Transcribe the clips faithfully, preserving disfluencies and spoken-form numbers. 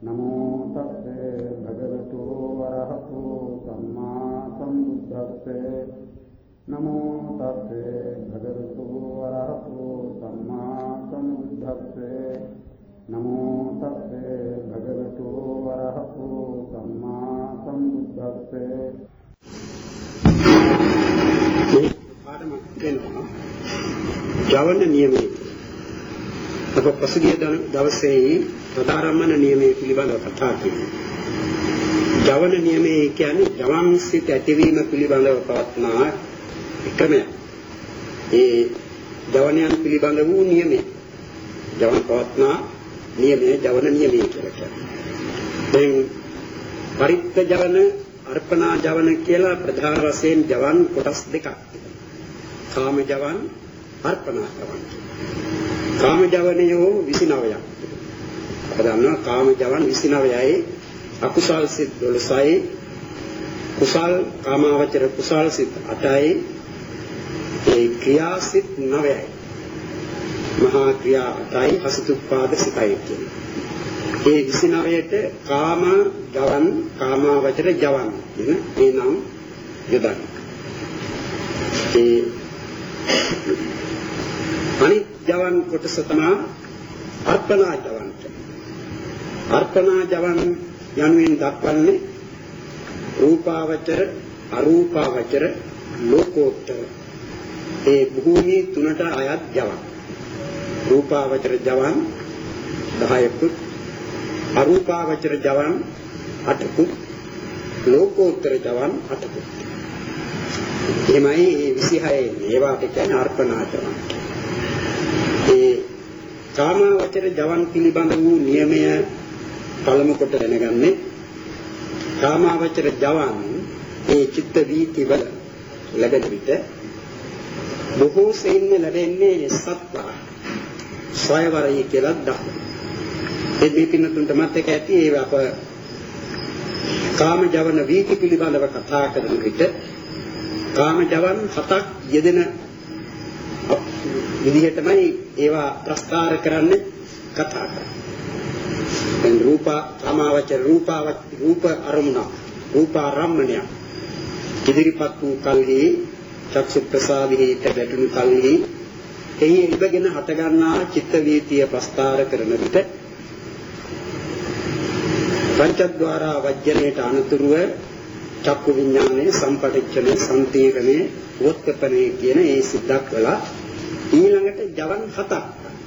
नमो तस्से भगवतो वरहतो सम्मा सम्बुद्धस्से नमो तस्से भगवतो वरहतो सम्मा सम्बुद्धस्से नमो तस्से भगवतो वरहतो सम्मा सम्बुद्धस्से පාඩමක් වෙනවා ජවන නියමයේ අප පසුගිය දවසේ ප්‍රධානමන නියමයේ පිළිබඳව කතා කළා. ජවන නියමයේ කියන්නේ ජවන් සිත ඇතිවීම පිළිබඳව පවත්නා එකම ඒ ජවනයන් පිළිබඳ වූ නියමය. ජවන් පවත්නා නියමය ජවන නියමයේ කියලා කියනවා. දැන් පරිත්ත ජවන අර්පණා ජවන කියලා ප්‍රධාන වශයෙන් ජවන් කොටස් දෙකක්. කාම ජවන් අර්පණා ජවන්. කාම ජවනයෝ විසි නවයක්. අප දන්නවා කාම ජවන් විසි නවයයි අකුසල් සිත් දොළොස්යි කුසල් කාමාවචර කුසල් සිත් අටයි ඒ ක්‍රියා සිත් නවයයි මහා ක්‍රියා අටයි හසුතුප්පාද සිතයි කියන්නේ. ඒ විසි නවයට කාම ජවන් කාමාවචර ජවන් කියන මේ නම් යොදන්නේ. ඒ අනිත් ජවන් කොටස තමයි අර්පණා ජවන්. අර්පණා ජවන් යනුවෙන් දක්වන්නේ රූපාවචර අරූපාවචර ලෝකෝත්තර ඒ භූමි තුනට අයත් ජවන්. රූපාවචර ජවන් දහයකුත් අරූපාවචර ජවන් අටකුත් ලෝකෝත්තර ජවන් අටකුත්. එමයි මේ විසි හය ඒවාට කියන්නේ අර්පණා ජවන්. ඒ කාමාවචර ජවන් පිළිබඳ වූ නියමය පළමු කොට දැනගන්නේ කාමාවචර ජවන් ඒ චිත්ත වීති වල ලැබෙන විට බොහෝ සෙයින් ලැබෙන්නේ සත්වා සයවරයි කියලා දක්වනවා. ඒ දීපින තුන්ට මතක ඇති ඒ අප කාම ජවන වීති පිළිබඳව කතා කරන විට කාම ජවන් හතක් යෙදෙන විදිහටමයි ඒවා ප්‍රස්තාර කරන්නේ කතා කරන්නේ. දැන් රූප කාමාවචර රූපාවච රූප අරමුණ රූපාරම්මණය ඉදිරිපත් වූ කල්හි චක්ෂු ප්‍රසාදෙහිට වැටුණු කල්හි එහි ඉබගෙන හට ගන්නා චිත්ත වීතිය ප්‍රස්තාර කරන විට පංචද්වාරා වජ්ජනේට අනුතුරුව චක්කු විඥානයේ සම්පටිච්ඡනේ සම්පීඩනේ වොත්තපනේ කියන ඒ සිද්ධක් වල ඊළඟට ජවන් හතක්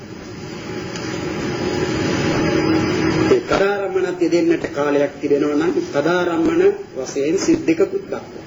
ඒ කදාරම්මනත් දෙන්නට කාලයක් තිබෙනවා නම් කදාරම්මන වශයෙන් සිද්දකකුත් දක්වනවා.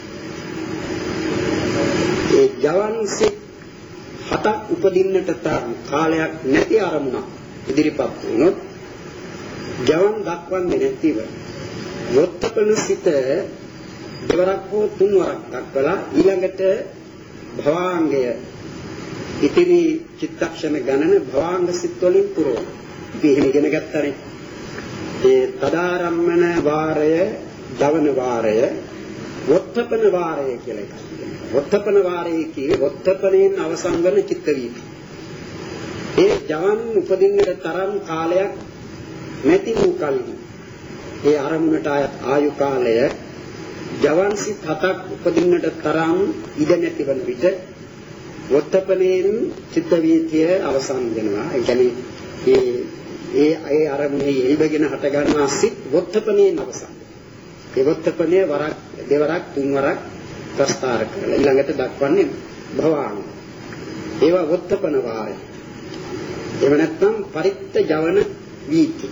ඒ ජවන් සිත් හතක් උපදින්නට තරම් කාලයක් නැති අරමුණක් ඉදිරිපත් වුණොත් ජවන් දක්වන්නේ නැතිව වොත්තපන සිත දෙවරක් හෝ තුන්වරක් දක්වලා ඊළඟට භවාංගය ඉතිරි චිත්තක්ෂණ ගණන භවාංග සිත් වලින් පුරවන. අපි එහෙම ඉගෙන ගත්තානේ. ඒ තදාරම්මන වාරය, දවන වාරය, වොත්තපන වාරය කියලා එකක් තියෙනවා. වොත්තපන වාරය කියේ වොත්තපනෙන් අවසන් වන චිත්ත වීති. ඒ ජවන් උපදින්නට තරම් කාලයක් නැති වූ කල්හි ඒ ආරමුණට ආයු කාලය ජවන් සිත් හතක් උපදින්නට තරම් ඉඩ නැති වන විට වොත්තපනෙන් චිත්ත වීතිය අවසන් වෙනවා. ඒ කියන්නේ ඒ ඒ ඒ ආරමුණේ එල්බගෙන හට ගන්නා සිත් වොත්තපනෙන් අවසන්. ඒ වොත්තපනේ වරක් දෙවරක් තුන්වරක් ප්‍රස්තාර කරලා ඊළඟට දක්වන්නේ භවාංග. ඒවා වොත්තපන වාරය. එව නැත්නම් පරිත්ත ජවන වීති.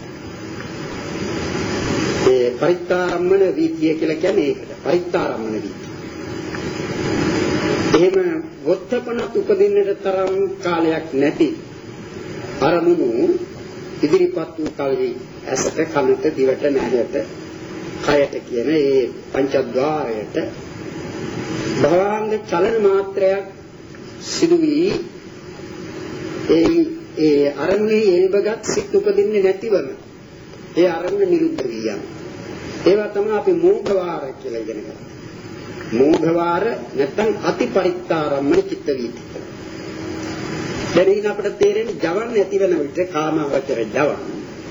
ඒ පරිත්තාරම්මන වීතිය කියලා කියන්නේ ඒකට. පරිත්තාරම්මන වීතිය. එහෙම වොත්තපනත් උපදින්නට තරම් කාලයක් නැති අරමුණු ඉදිරිපත් වූ කල්හි ඇසට කනට දිවට නැහැට කයට කියන ඒ පංචද්වාරයට භවාංග චලන මාත්‍රයක් සිදු වී ඒ ඒ අරමුණේ එල්බගත් සිත් උපදින්නේ නැතිවම ඒ අරමුණ නිරුද්ධ වී යනවා. ඒවා තමයි අපි මෝඝ වාර කියලා ඉගෙන ගන්නේ. මෝඝ වාර නැත්නම් අතිපරිත්තාරම්මන චිත්ත වීති. දැන් අපිට තේරෙන්නේ ජවන් නැති වෙන විට කාමාවචර ජවන්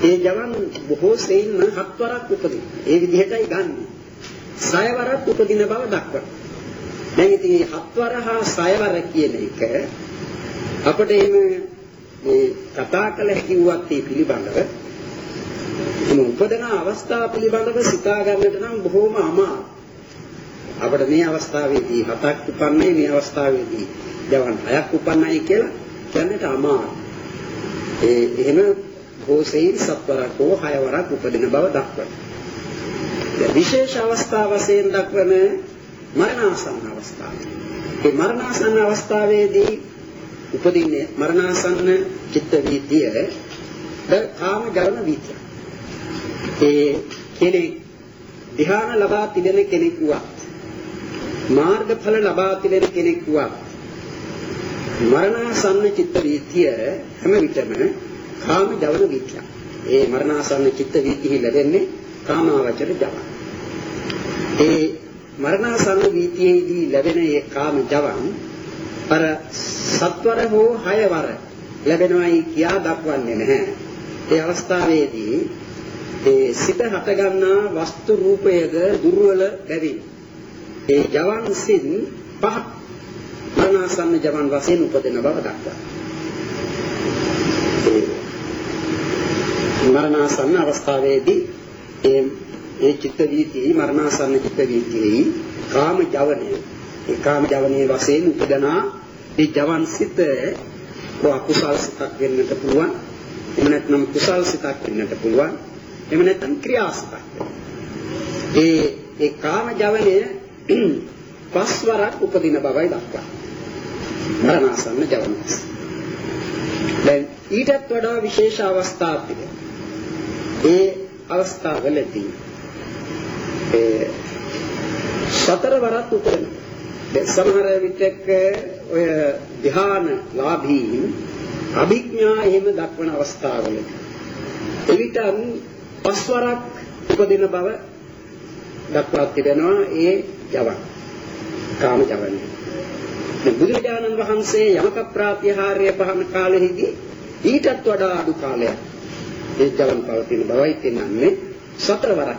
ඒ ජවන් බොහෝ සෙයින්ම හත්වරක් උපදින. ඒ විදිහටයි ගන්න. සයවරක් උපදින බව දක්වනවා. දැන් ඉතින් හත්වර හා සයවර කියන එක අපිට එහෙම මේ කතා කළ හැකි වුවත් ඒ පිළිබඳව එම උපදන අවස්ථාව පිළිබඳව සිතා ගන්නට නම් බොහෝම අමාරුයි. අපිට මේ අවස්ථාවේදී හතක් උපන්නේ මේ අවස්ථාවේදී ජවන් හයක් උපන්නයි කියලා කියන්නට අමාරුයි. ඒ එහෙම බොහෝසෙයින් සත්වරක් හෝ හයවරක් උපදින බව දක්වනවා. විශේෂ අවස්ථා වශයෙන් දක්වන මරණාසන්න අවස්ථාව. මේ මරණාසන්න අවස්ථාවේදී උපදින්නේ මරණාසන්න චිත්ත වීතිය කාම ජවන වීතිය. ඒ කෙනෙක් ධ්‍යාන ලබා තිබෙන කෙනෙක් වුවත් මාර්ගඵල ලබා තිබෙන කෙනෙක් වුවත් මරණාසන්න චිත්ත වීතිය හැම විටම කාම ජවන වීතිය. ඒ මරණාසන්න චිත්ත වීතිය ලැබෙන්නේ කාමාවචර ජවන්. ඒ මරණාසන්න වීතියේදී ලැබෙන ඒ කාම ජවන් අර සත්වර හෝ හයවර ලැබෙනවායි කියා දක්වන්නේ නැහැ. ඒ අවස්ථාවේදී ඒ සිත හට ගන්නා වස්තු රූපයද දුර්වල බැවින් ඒ ජවන් සින් පහ මරණාසන්න ජවන් වශයෙන් උපදින බව දක්වනවා. මරණාසන්න අවස්ථාවේදී ඒ ඒ චිත්ත වීතිය මරණාසන්න චිත්ත වීතියේ කාම ජවනය ඒ කාම ජවනයේ වශයෙන් උපදනා ඒ ජවන් සිත අකුසල් සිතක් වෙන්නට පුළුවන්. එහෙම නැත්නම් කුසල් සිතක් වෙන්නට පුළුවන්. එහෙම නැත්නම් ක්‍රියාසිතක්. ඒ ඒ කාම ජවනය පස්වරක් උපදින බවයි දක්වන්නේ. මරණාසන්න ජවන. දැන් ඊටත් වඩා විශේෂ අවස්ථා තිබෙනවා. ඒ අවස්ථාවලදී ඒ සතර වරක් උපදින. දැන් සමහර විටක ඔය ධ්‍යාන ලාභීන් අභිඥා එහෙම දක්වන අවස්ථාවලදී එවිටන් පස්වරක් උපදින බව දක්වා තිබෙනවා ඒ ජවන් කාම ජවනය. දැන් බුදුරජාණන් වහන්සේ යමක ප්‍රාතිහාර්ය පහන කාලෙහිදී ඊටත් වඩා අඩු කාලයක් ඒ ජවන් පවතින බවයි පෙන්වන්නේ සතර වරක්.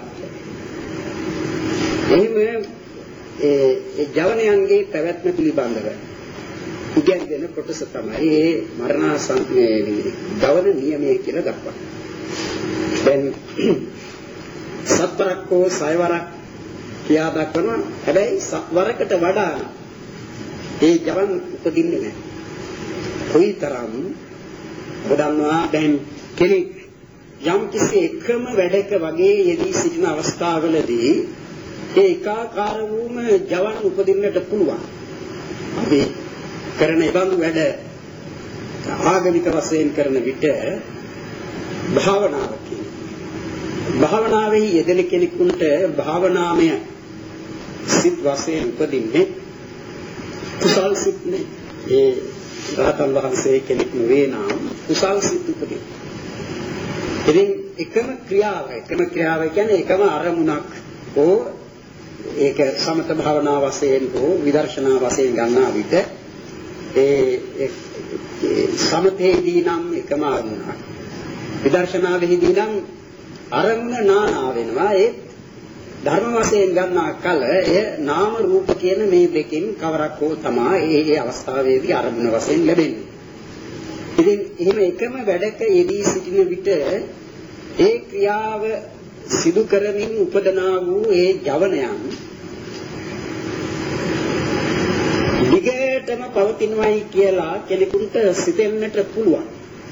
එහෙම ඒ ඒ ජවනයන්ගේ පැවැත්ම පිළිබඳව ඉගෙනගෙන කොටස තමයි මේ මරණාසන්නයේ ජවන නියමය කියලා දක්වන්නේ. දැන් සත්වරක් හෝ සයවරක් කියා දක්වනවා. හැබැයි වරකට වඩා ඒ ජවන් උපදින්නේ නැහැ. කොයිතරම් ගොඩන්වා දැන් කෙනෙක් යම් කිසි එකම වැඩක වගේ යෙදී සිටින අවස්ථාවලදී ඒ ඒකාකාර වූම ජවන් උපදින්නට පුළුවන්. අපි කරන ඉබඳු වැඩ ආගමික වශයෙන් කරන විට භාවනාව කියන්නේ. භාවනාවේ යෙදෙන කෙනෙකුට භාවනාමය සිත් වශයෙන් උපදින්නේ කුසල් සිත් නේ. ඒ රහතන් වහන්සේ කෙනෙක් නෙවේ නම් කුසල් සිත් උපදින. ඉතින් එකම ක්‍රියාව එකම ක්‍රියාව කියන්නේ එකම අරමුණක් හෝ ඒක සමත භාවනා වශයෙන් හෝ විදර්ශනා වශයෙන් ගන්නා විට ඒ සමතේදී නම් එකම අරමුණක් විදර්ශනාවේදී නම් අරමුණ නානා වෙනවා. ඒ ධර්ම වශයෙන් ගන්නා කල එය නාම රූප කියන මේ දෙකෙන් කවරක් හෝ තමයි ඒ ඒ අවස්ථාවේදී අරමුණ වශයෙන් ලැබෙන්නේ. ඉතින් එහෙම එකම වැඩක යෙදී සිටින විට ඒ ක්‍රියාව සිදු කරමින් උපදනා වූ ඒ ජවනයන් දිගටම පවතිනවායි කියලා කෙනෙකුට සිතෙන්නට පුළුවන්.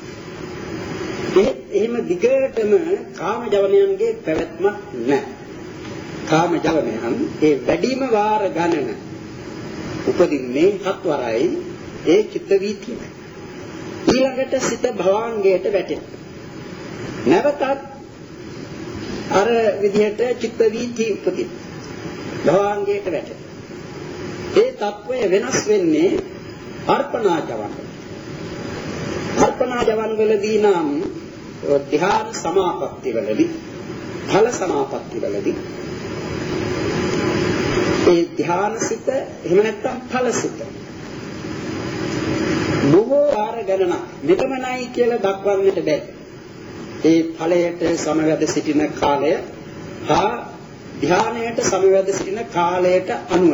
එහෙම දිගටම කාම ජවනයන්ගේ පැවැත්මක් නැහැ. කාම ජවනයන් ඒ වැඩිම වාර ගණන උපදින්නේ හත්වරයි ඒ චිත්ත වීතියයි. ඊළඟට සිත භවාංගයට වැටෙනවා. නැවතත් අර විදිහට චිත්ත වීති උපදින. භවාංගයට වැටෙනවා. ඒ తත්වය වෙනස් වෙන්නේ අර්පණා ජවන්. අර්පණා ජවන් වලදී නම් ධ්‍යාන සමාපatti වලදී ඵල සමාපatti වලදී ඒ ධ්‍යානසිත එහෙම නැත්නම් ඵලසිත බොහෝ වාර ගණනක් මෙතමනයි කියලා දක්වන්නට බැහැ. ඒ ඵලයට සමවැද සිටින කාලය හා ධ්‍යානයට සමවැද සිටින කාලයට අනුව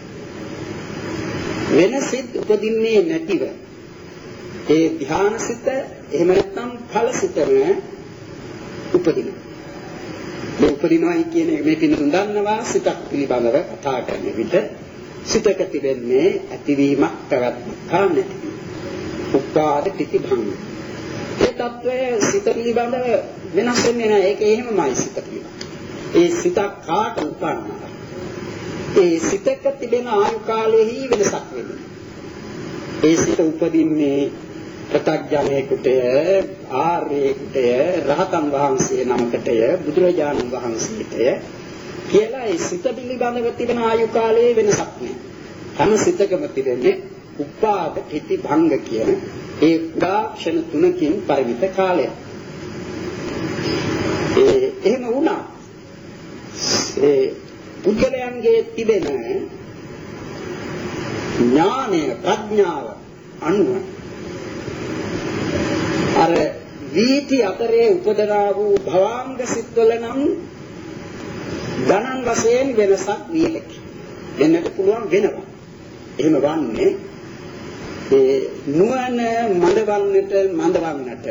වෙන සිත් උපදින්නේ නැතිව ඒ ධ්‍යානසිත එහෙම නැත්නම් ඵලසිතම උපදිනවා. මේ උපදිනවයි කියන්නේ මේ පිළිතුරු දන්නවා සිතක් පිළිබඳව කතා කරන විට සිතක තිබෙන්නේ ඇතිවීමක් පැවැත්මක් කරන්නේ. උපාද තිති භංග. ඒ తත්වය සිත පිළිබඳව වෙනස් වෙන්නේ නැහැ. ඒක එහෙමමයි සිත පිළිබඳව. ඒ සිතක් කාට උපන්නා. ඒ සිතක තිබෙන ආයු කාලෙහි වෙනසක් වෙන්නේ. ඒ සිත උපදින්නේ ප්‍රත්‍යඥයෙකුටය, ආර්යෙකුටය, රහතන් වහන්සේ නමකටය, බුදුරජාණන් වහන්සේටය කියලා ඒ සිත පිළිබඳව තිබෙන ආයු කාලයේ වෙනසක් නැහැ. හැම සිතකම තිබෙන්නේ උපාද තිති භංග කියන ඒ ක්ෂණ තුනකින් පරිමිත කාලය. ඒ එහෙම වුණා. ඒ පුද්ගලයන්ගේ තිබෙන ඥානය ප්‍රඥාව අනුව අර වීති අතරේ උපදනා වූ භවාංග සිත්වල නම් ගණන් වශයෙන් වෙනසක් විය හැකියි. වෙන්නට පුළුවන් වෙනවා. එහෙම වන්නේ ඒ නුවණ මඳවන්නට මඳවන්නට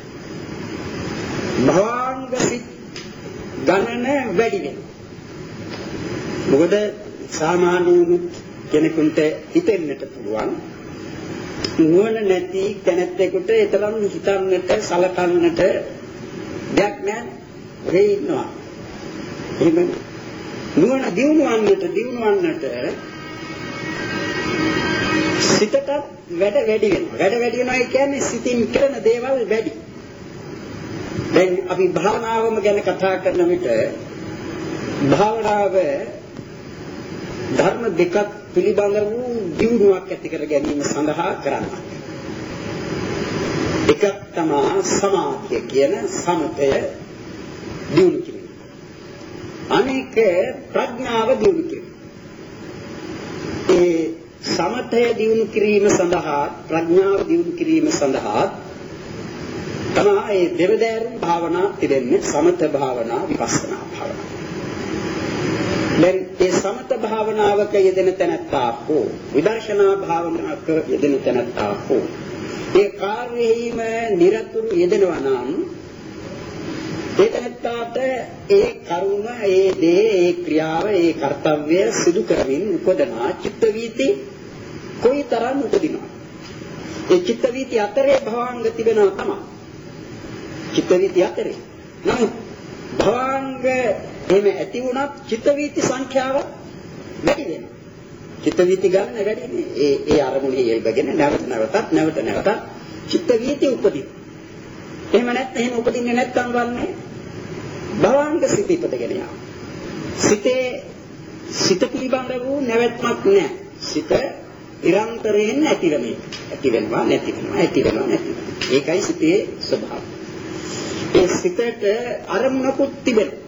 භවාංග සිත් ගණන වැඩි වෙනවා. මොකද සාමාන්‍ය කෙනෙකුට හිතෙන්නට පුළුවන් නුවණ නැති කෙනෙකුට ඒතරම් හිතන්නට සලකන්නට දෙයක් නැහැ. ඒ ඉන්නවා. එහෙම නුවණ දියුණුවන්නට දියුණුවන්නට සිතට වැඩ වැඩි වෙනවා. වැඩ වැඩි වෙනවා කියන්නේ සිතින් කරන දේවල් වැඩි. දැන් අපි භාවනාවම ගැන කතා කරන විට භාවනාව ධර්ම දෙකක් පිළිබඳ වූ දියුණුවක් ඇති කර ගැනීම සඳහා කරනවා. එකක් තමයි සමාධිය කියන සමතය දියුණු කිරීම. අනෙක ප්‍රඥාව දියුණු කිරීම. ඒ සමතය දියුණු කිරීම සඳහා ප්‍රඥාව දියුණු කිරීම සඳහා තමයි ඒ දෙවදෑරුම් භාවනා තිබෙන්නේ. සමත භාවනා විපස්සනා භාවනා. දැන් ඒ සමත භාවනාවක යෙදෙන තැනැත්තා හෝ විදර්ශනා භාවනාවක යෙදෙන තැනැත්තා හෝ ඒ කාර්යෙහිම නිරතුරු යෙදෙනවා නම් ඒ තැනැත්තාට ඒ කර්ම, ඒ දේ, ඒ ක්‍රියාව, ඒ කර්තව්‍ය සිදු කරමින් උපදනා චිත්ත වීති කොයිතරම් උපදිනවා. ඒ චිත්ත වීති අතරේ භවාංග තිබෙනවා තමයි. චිත්ත වීති අතරේ. නමුත් භවාංග එහෙම ඇති වුණත් චිත්ත වීති සංඛ්‍යාව වැඩි වෙනවා. චිත්ත වීති ගන්න වැඩි වෙන්නේ. ඒ ඒ අරමුණේ යෙල්බගෙන නැවත නැවතත් නැවත නැවතත් චිත්ත වීති උපදින. එහෙම නැත්නම් එහෙම උපදින්නේ නැත්නම් වන්නේ භවාංග සිත ඉපදගෙන යනවා. සිතේ සිත පිළිබඳ වූ නැවැත්මක් නැහැ. සිත නිරන්තරයෙන් ඇතිවෙන්නේ. ඇති වෙනවා නැති වෙනවා ඇති වෙනවා නැති වෙනවා. ඒකයි සිතේ ස්වභාවය. ඒ සිතට අරමුණකුත් තිබෙනවා.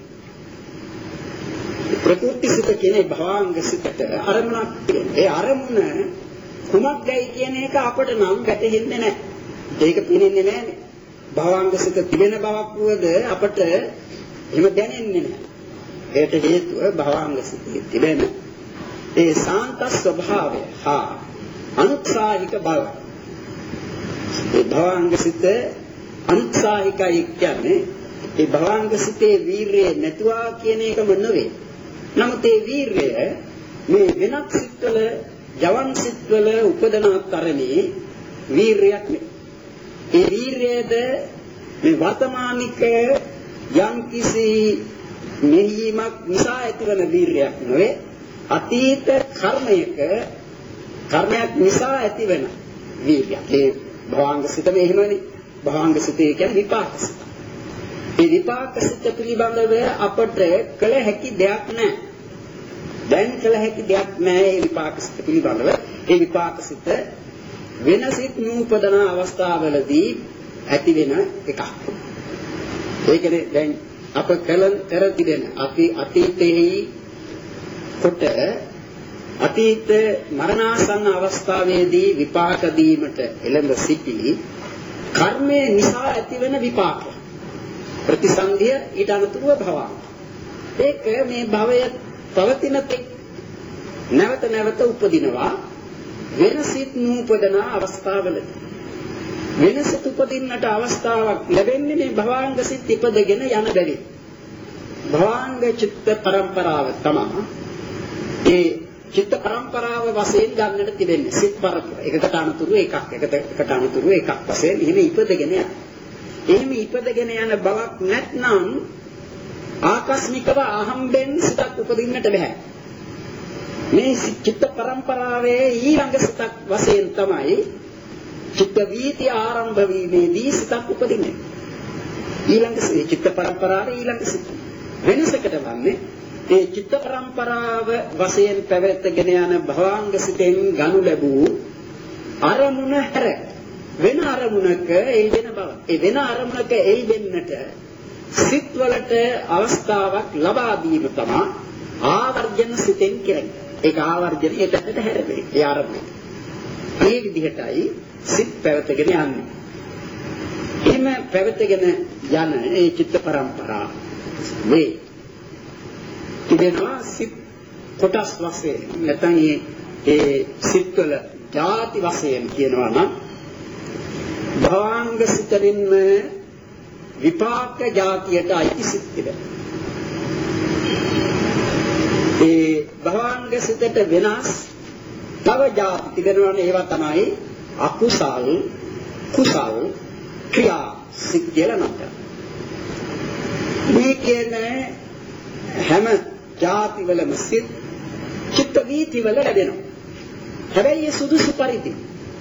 ප්‍රකෘති සිත කියන්නේ භවාංග සිතට අරමුණක් තියෙනවා. ඒ අරමුණ කුමක්දයි කියන එක අපට නම් ගැටහෙන්නේ නැහැ. ඒක පේන්නේ නැහැ. භවාංග සිත තිබෙන බවක් වුවද අපට එහෙම දැනෙන්නේ නැහැ. ඒකට හේතුව භවාංග සිතේ තිබෙන ඒ සාන්ත ස්වභාවය හා අනුත්සාහික බව. ඒ භවාංග සිත අනුත්සාහිකයි කියන්නේ ඒ භවාංග සිතේ වීරිය නැතුවා කියන එකම නෙවෙයි. නමුත් ඒ වීරිය මේ වෙනත් සිත්වල ජවන් සිත්වල උපදන තරමේ වීරියක් නෙවෙයි. ඒ වීරියද මේ වර්තමානික යම් කිසි මෙහිමක් නිසා ඇතිවන වීරියක් නෙවෙයි. අතීත කර්මයක කර්මයක් නිසා ඇතිවන වීරියක්. ඒ භවාංග සිතම එහෙමනේ. භවාංග සිතේ කියන්නේ විපාක සිත. ඒ විපාක සිත පිළිබඳව අපට කළ හැකි දෙයක් නැහැ. දැන් කළ හැකි දෙයක් නැහැ ඒ විපාක සිත පිළිබඳව. ඒ විපාක සිත වෙන සිත් නූපදන අවස්ථාවලදී ඇති වෙන එකක්. ඒකනේ දැන් අප කල කර තිබෙන අපි අතීතයේ කොට අතීත මරණාසන්න අවස්ථාවේදී විපාක දීමට එළඹ සිටි කර්මය නිසා ඇතිවන විපාක. ප්‍රතිසන්දිය ඊට අනුතුරුව භවංග. ඒක මේ භවය පවතින තෙක් නැවත නැවත උපදිනවා වෙන සිත් නූපදන අවස්ථාවලදී. වෙන සිත් උපදින්නට අවස්ථාවක් ලැබෙන්නේ මේ භවාංග සිත් ඉපදගෙන යන බැරි. භවාංග චිත්ත පරම්පරාව තමයි ඒ චිත්ත පරම්පරාව වශයෙන් ගන්නට තිබෙන්නේ. සිත් පරම්පරාව එකකට අනුතුරු එකක් එකට එකට අනුතුරු එකක් වශයෙන් එහෙම ඉපදගෙන යන. එහෙම ඉපදගෙන යන බවක් නැත්නම් ආකස්මිකව අහම්බෙන් සිතක් උපදින්නට බෑ. මේ චිත්ත පරම්පරාවේ ඊළඟ සිතක් වශයෙන් තමයි චිත්ත වීති ආරම්භ වීමේදී සිතක් උපදින්නේ. ඊළඟ චිත්ත පරම්පරාවේ ඊළඟ සිත වෙනසකට වන්නේ ඒ චිත්ත පරම්පරාව වශයෙන් පැවැත්ගෙන යන භවාංග සිතෙන් ගනු ලැබූ අරමුණ හැර වෙන අරමුණක එල්බෙන බව. ඒ වෙන අරමුණක එල්බෙන්නට සිත් වලට අවස්ථාවක් ලබා දීම තමයි ආවර්ජන සිතෙන් කරන්නේ. ඒක ආවර්ජනයේ පැත්තට හැරෙන්නේ. ඒ ආරම්භය. මේ විදිහටයි සිත් පැවතගෙන යන්නේ. එහෙම පැවතගෙන යන ඒ චිත්ත පරම්පරාව මේ තිබෙනවා සිත් කොටස් වශයෙන්. නැත්නම් ඒ සිත් වල ಜಾති වශයෙන් කියනවා නම් භවාංග සිතෙන්ම විපාක ಜಾතියට අයිති සිත් තිබෙනවා. ඒ භවාංග සිතට වෙනස් තව ಜಾති තිබෙනවානේ. ඒවා තමයි අකුසල් කුසල් ක්‍රියා සිත් කියලා නම් කරනවා. මේ කියන්නේ හැම ಜಾති වලම සිත් චිත්ත වීති වල ලැබෙනවා. හැබැයි ඒ සුදුසු පරිදි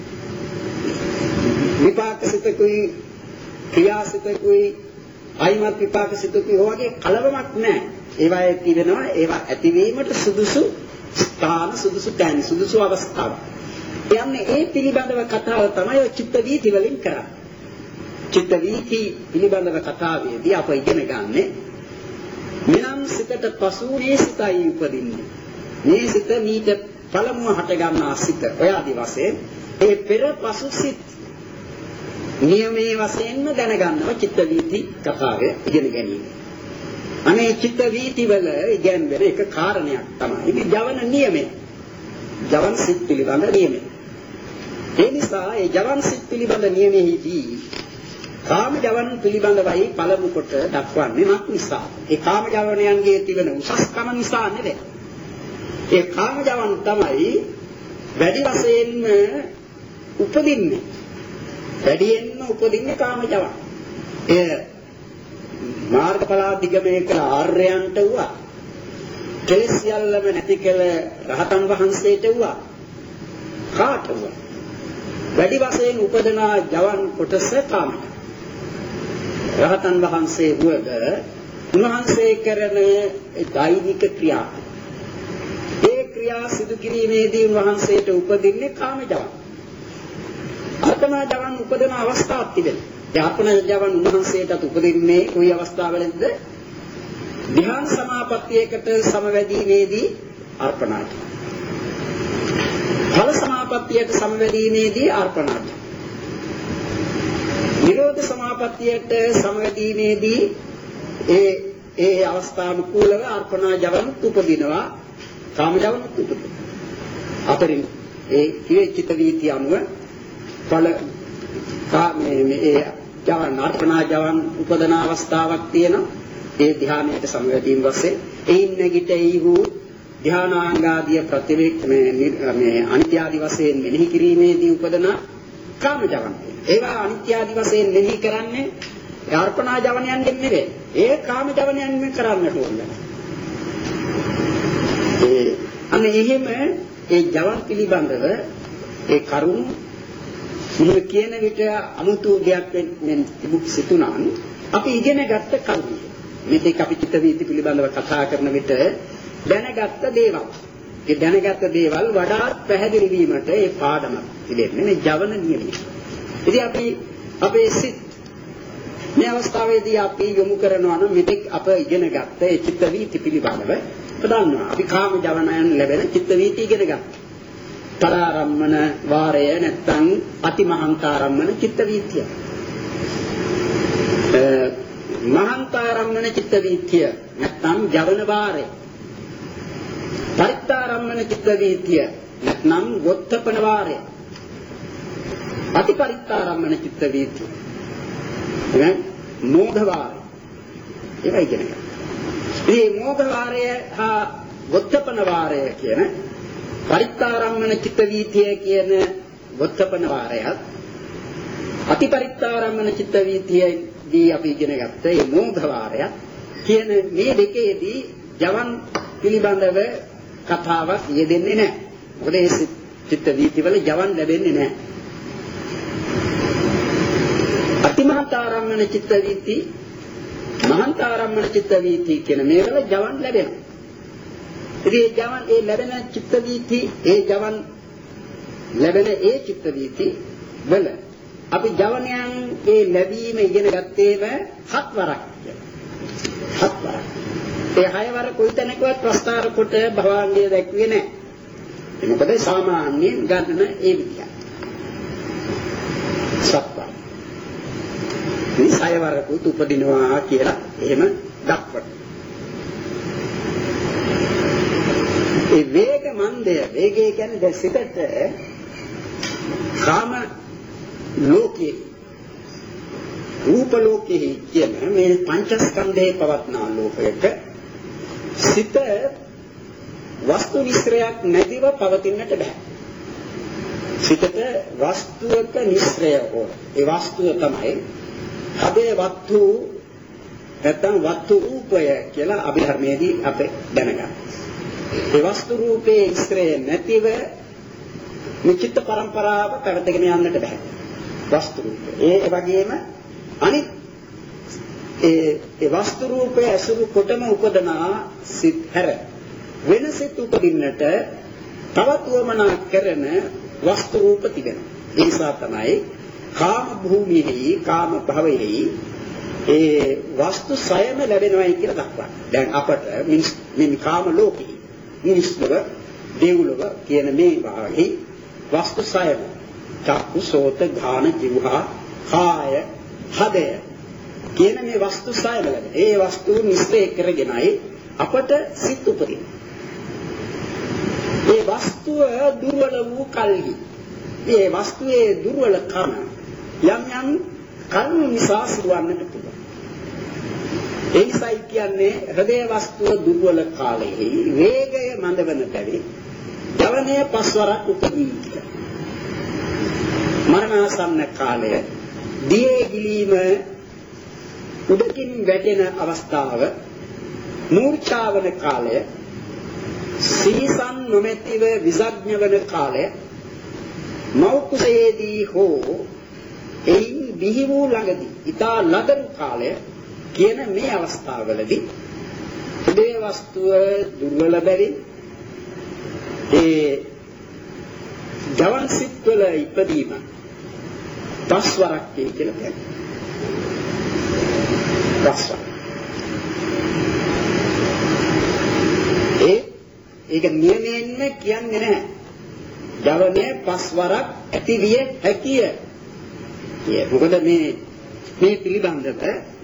විපාක සිතකුයි ක්‍රියා සිතකුයි අයිමත් විපාක සිතකුයි වගේ කලවමක් නැහැ. ඒවායේ තිබෙනවා ඒවා ඇතිවීමට සුදුසු ස්ථාන සුදුසු තැන් සුදුසු අවස්ථාව. යන්නේ ඒ පිළිබඳව කතාව තමයි චිත්ත වීති වලින් කරන්නේ. චිත්ත වීති පිළිබඳව කතාවේදී අප ඉගෙන ගන්නේ මෙනම් සිතට පසු මේ සිතයි උපදින්නේ. මේ සිත මීට පළමුව හට ගන්නා සිත. ඔය ආදි වශයෙන් ඒ පෙර පසු සිත් නියමයේ වශයෙන්ම දැනගන්නවා චිත්ත වීති කතාවේ ඉගෙන ගැනීම. අනේ චිත්ත වීති වල ඉගෙනගෙන එක කාරණයක් තමයි මේ ජවන නියමය. ජවන් සිත් පිළිබඳ නියමය. ඒ නිසා ඒ ජවන් සිත් පිළිබඳ නියමෙහිදී කාම ජවන් පිළිබඳවයි පළමු කොට දක්වන්නේ මක් නිසා. ඒ කාම ජවනයන්ගේ තිබෙන උසස්කම නිසා නෙවෙයි. ඒ කාම ජවන් තමයි වැඩි වශයෙන්ම උපදින්නේ. වැඩියෙන්ම උපදින්නේ කාම ජවන්. ඒ මාර්ගඵලාධිගමනය කළ ආර්යයන්ට වුණා. කෙලෙස් සියල්ලම නැති කළ රහතන් වහන්සේට වුණා. කාට වුණා. වැඩි වශයෙන් උපදන ජවන් කොටස කාමයි. රහතන් වහන්සේ වුවද උන්වහන්සේ කරන දෛනික ක්‍රියා. ඒ ක්‍රියා සිදු කිරීමේදී උන්වහන්සේට උපදින්නේ කාම ජවන්. අර්පණා ජවන් උපදන අවස්ථාවක් තිබෙනවා. ඒ අර්පණා ජවන් උන්වහන්සේටත් උපදින්නේ කොයි අවස්ථාවලද? ධ්‍යාන සමාපත්තියකට සමවැදීමේදී අර්පණාට. ඵල සමාපත්තියට සමවැදීමේදී අර්පණාට. නිරෝධ සමාපත්තියට සමවැදීමේදී ඒ ඒ අවස්ථානුකූලව අර්පණා ජවන් උපදිනවා. කාම ජවන් උපදිනවා. අතරින් ඒ කියේ චිත්ත වීති අනුව ඵල මේ මේ ජවන් අර්පණා ජවන් උපදන අවස්ථාවක් තියෙනවා. ඒ ධ්‍යානයට සමවැදීම වශයෙන් එයින් නැගිටෙයි වූ ධ්‍යානාංගාදී ප්‍රතිවේක්ෂ මේ මේ අනිත්‍ය ආදී වශයෙන් මෙනෙහි කිරීමේදී උපදන කාම ජවන්. ඒවා අනිත්‍ය ආදී වශයෙන් මෙනෙහි කරන්නේ අර්පණා ජවනයන්ගෙන් නෙවෙයි. ඒ කාම ජවනයන්ගෙන් කරන්නට ඕනේ. ඒ අනේ එහෙම ඒ ජවන් පිළිබඳව ඒ කරුණ මුල කියන විට අමුතු දෙයක් වෙන්නේ තිබුත් සිතුනාන් අපි ඉගෙන ගත්ත කරුණ. මේක අපි චිත්ත වීති පිළිබඳව කතා කරන විට දැනගත්ත දේවල්. ඒ දැනගත්ත දේවල් වඩාත් පැහැදිලි වීමට ඒ පාඩමක් තිබෙන්නේ මේ ජවන නියමයි. ඉතින් අපි අපේ සිත් මේ අවස්ථාවේදී අපි යොමු කරනවා නම් මෙතෙක් අප ඉගෙන ගත්ත ඒ චිත්ත වීති පිළිබඳව දන්නවා. අපි කාම ජවනයන් ලැබෙන චිත්ත වීති ඉගෙන ගත්තා. තරාරම්මන වාරය නැත්නම් අතිමහංකාරම්මන චිත්ත වීතිය. මහන්තාරම්මන චිත්ත වීතිය නැත්නම් ජවන වාරය. පරිත්තාරම්මන චිත්ත වීතිය නැත්නම් වොත්තපන වාරය. අතිපරිත්තාරම්මන චිත්ත වීතිය. එහෙනම් මෝඝ වාරය. ඒකයි කියන්නේ. මේ මෝඝ වාරය හා වොත්තපන වාරය කියන පරිත්තාරම්මන චිත්ත වීතිය කියන වොත්තපන වාරයත් අතිපරිත්තාරම්මන චිත්ත වීතියදී අපි ඉගෙන ගත්ත මේ මෝඝ වාරයත් කියන මේ දෙකේදී ජවන් පිළිබඳව කතාවක් යෙදෙන්නේ නැහැ. මොකද මේ චිත්ත වීතිවල ජවන් ලැබෙන්නේ නැහැ. අතිමහතාරම්මන චිත්ත වීති, මහන්තාරම්මන චිත්ත වීති කියන මේවල ජවන් ලැබෙනවා. ඉතින් ඒ ජවන් ඒ ලැබෙන චිත්ත වීති, ඒ ජවන් ලැබෙන ඒ චිත්ත වීති වල අපි ජවනයන් ඒ ලැබීම ඉගෙන ගත්තේම හත් වරක් කියලා. හත් වරක්. ඒ හය වර කොයිතැනකවත් ප්‍රස්තාර කොට භවංගය දැක්ුවේ නැහැ. මොකද සාමාන්‍යයෙන් ගන්න ඒ විදිය. සත්‍ය. මේ හය වරකුත් උපදිනවා කියලා එහෙම දක්වනවා. ඒ වේග මන්දය, වේගය කියන්නේ දැන් සිතට කාම ලෝකයේ රූප ලෝකයේ කියන මේ පංචස්කන්ධයේ පවත්නා ලෝකයක සිත වස්තු නිස්රයක් නැතිව පවතින්නට බෑ. සිතට වස්තුවක නිස්රය ඕන. ඒ වස්තුව තමයි අබේ වස්තු නැත්නම් වස්තු රූපය කියලා අභිධර්මයේදී අපි දැනගන්නවා. ඒ වස්තු රූපේ නිස්රය නැතිව නිචිත පරම්පරාව පැවතගෙන යන්නට බෑ. වස්තු රූපය. ඒ වගේම අනිත් ඒ ඒ වස්තු රූපය ඇසුරු කොටම උපදනා සිත් හැර වෙන සිත් උපදින්නට තවත් වමනා කරන වස්තු රූප තිබෙනවා. ඒ නිසා තමයි කාම භූමියෙහි කාම භවයෙහි ඒ වස්තු සයම ලැබෙනවායි කියලා දක්වන්නේ. දැන් අපට මේ කාම ලෝකෙහි මිනිස්ලව දෙව්ලොව කියන මේ වාගෙහි වස්තු සයම චක්කු සෝත ඝාන ජීවහා කාය හදය කියන මේ වස්තු සයම ලැබෙන. ඒ වස්තු නිස්සේ කරගෙනයි අපට සිත් උපදින. ඒ වස්තුව දුර්වල වූ කල්හි ඒ වස්තුවේ දුර්වල කම යම් යම් කර්ම නිසා සිදුවන්නට පුළුවන්. ඒ නිසා කියන්නේ හෘදේ වස්තුව දුර්වල කාලෙහි වේගය මඳවන බැවින් ජවනය පස්වරක් උපදී. මරණාසන්න කාලය දියේ ගිලීම උඩකින් වැටෙන අවස්ථාව මූර්ඡාවන කාලය සීසන් නොමැතිව විසඥ වන කාලය මෞකුසයේදී හෝ එයින් බිහි වූ ළඟදී ඊතා ලදරු කාලය කියන මේ අවස්ථාවවලදී හෘදේ වස්තුව දුර්වල බැවින් ඒ ජවන් සිත්වල ඉපදීම පස්වරක් කියලා කියනවා. පස්වරක්. ඒ ඒක නියමයෙන්ම කියන්නේ නැහැ. ජවනයේ පස්වරක් ඇතිවිය හැකිය. කිය. මොකද මේ මේ පිළිබඳව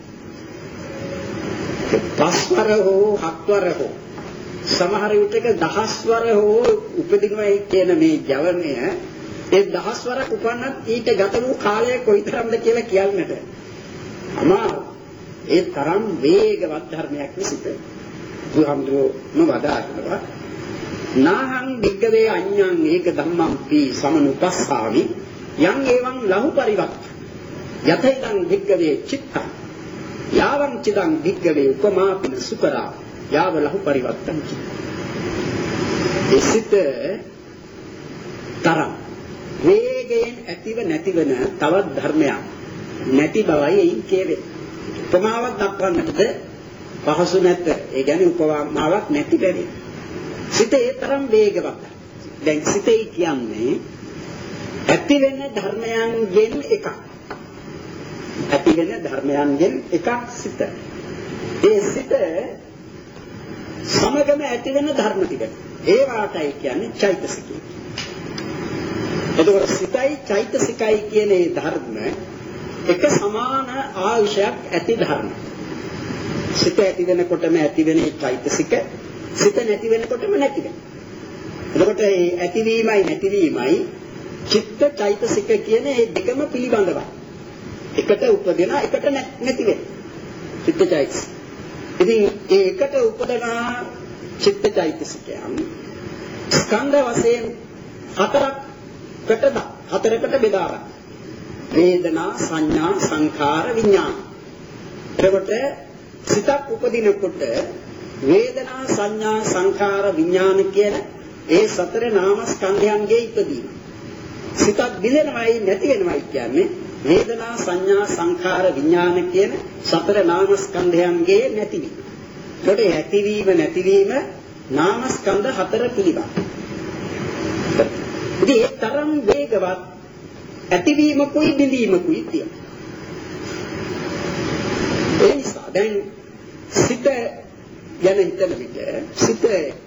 පස්වර හෝ හත්වර හෝ සමහර විටක දහස්වර හෝ උපදිනවයි කියන මේ ජවනය ඒ දහස්වරක් උපන්නත් ඊට ගත වූ කාලය කොයිතරම්ද කියලා කියන්නට අමාරු. ඒ තරම් වේගවත් ධර්මයක් විසිත. බුදුහාමුදුරුවෝ වදාළා නාහං විග්ගවේ අඤ්ඤං ඒක ධම්මං පී සමනුපස්සාමි යං එවං ලහු පරිවක්ත යතෙන් විග්ගවේ චිත්තං යාවං චිදං විග්ගවේ උපමාපන සුකරා යාව ලහු පරිවක්තං චිත්ත. එසිත තරම් වේගයෙන් ඇතිව නැතිවන තවත් ධර්මයක් නැති බවයි එයින් කියවේ. උපමාවක් දක්වන්නටද පහසු නැත. ඒ කියන්නේ උපමාවක් නැති බැරි. සිත ඒ තරම් වේගවත්. දැන් සිතේ කියන්නේ ඇති වෙන ධර්මයන්ගෙන් එකක්. ඇති වෙන ධර්මයන්ගෙන් එකක් සිත. ඒ සිත සමගම ඇති වෙන ධර්ම ටික. ඒ වාටයි කියන්නේ චෛතසිකය. එතකොට සිතයි චෛතසිකයි කියන මේ ධර්ම එක සමාන ආයුෂයක් ඇති ධර්ම. සිත ඇති වෙනකොටම ඇති වෙන චෛතසික, සිත නැති වෙනකොටම නැති වෙනවා. එතකොට මේ ඇතිවීමයි නැතිවීමයි චිත්ත චෛතසික කියන මේ දෙකම පිළිබඳවයි. එකට උපදින එකට නැති වෙන. චිත්ත චෛතසික. ඉතින් ඒ එකට උපදන චිත්ත චෛතසිකයන් ස්කන්ධ වශයෙන් හතරකට හතරකට බෙදා ගන්න. වේදනා, සංඥා, සංඛාර, විඥාන. එතකොට සිතක් උපදිනකොට වේදනා, සංඥා, සංඛාර, විඥාන කියන ඒ සතර නාම ස්කන්ධයන්ගේ ඉපදීම. සිතක් බිඳෙනවයි නැති වෙනවයි කියන්නේ වේදනා, සංඥා, සංඛාර, විඥාන කියන සතර නාම ස්කන්ධයන්ගේ නැතිවීම. ඒකට ඇතිවීම නැතිවීම නාම ස්කන්ධ හතර පිළිබඳ. ඉතින් ඒ තරම් වේගවත් ඇතිවීමකුයි බිඳීමකුයි තියෙනවා. ඒ නිසා දැන් සිත යන හිතන විට සිත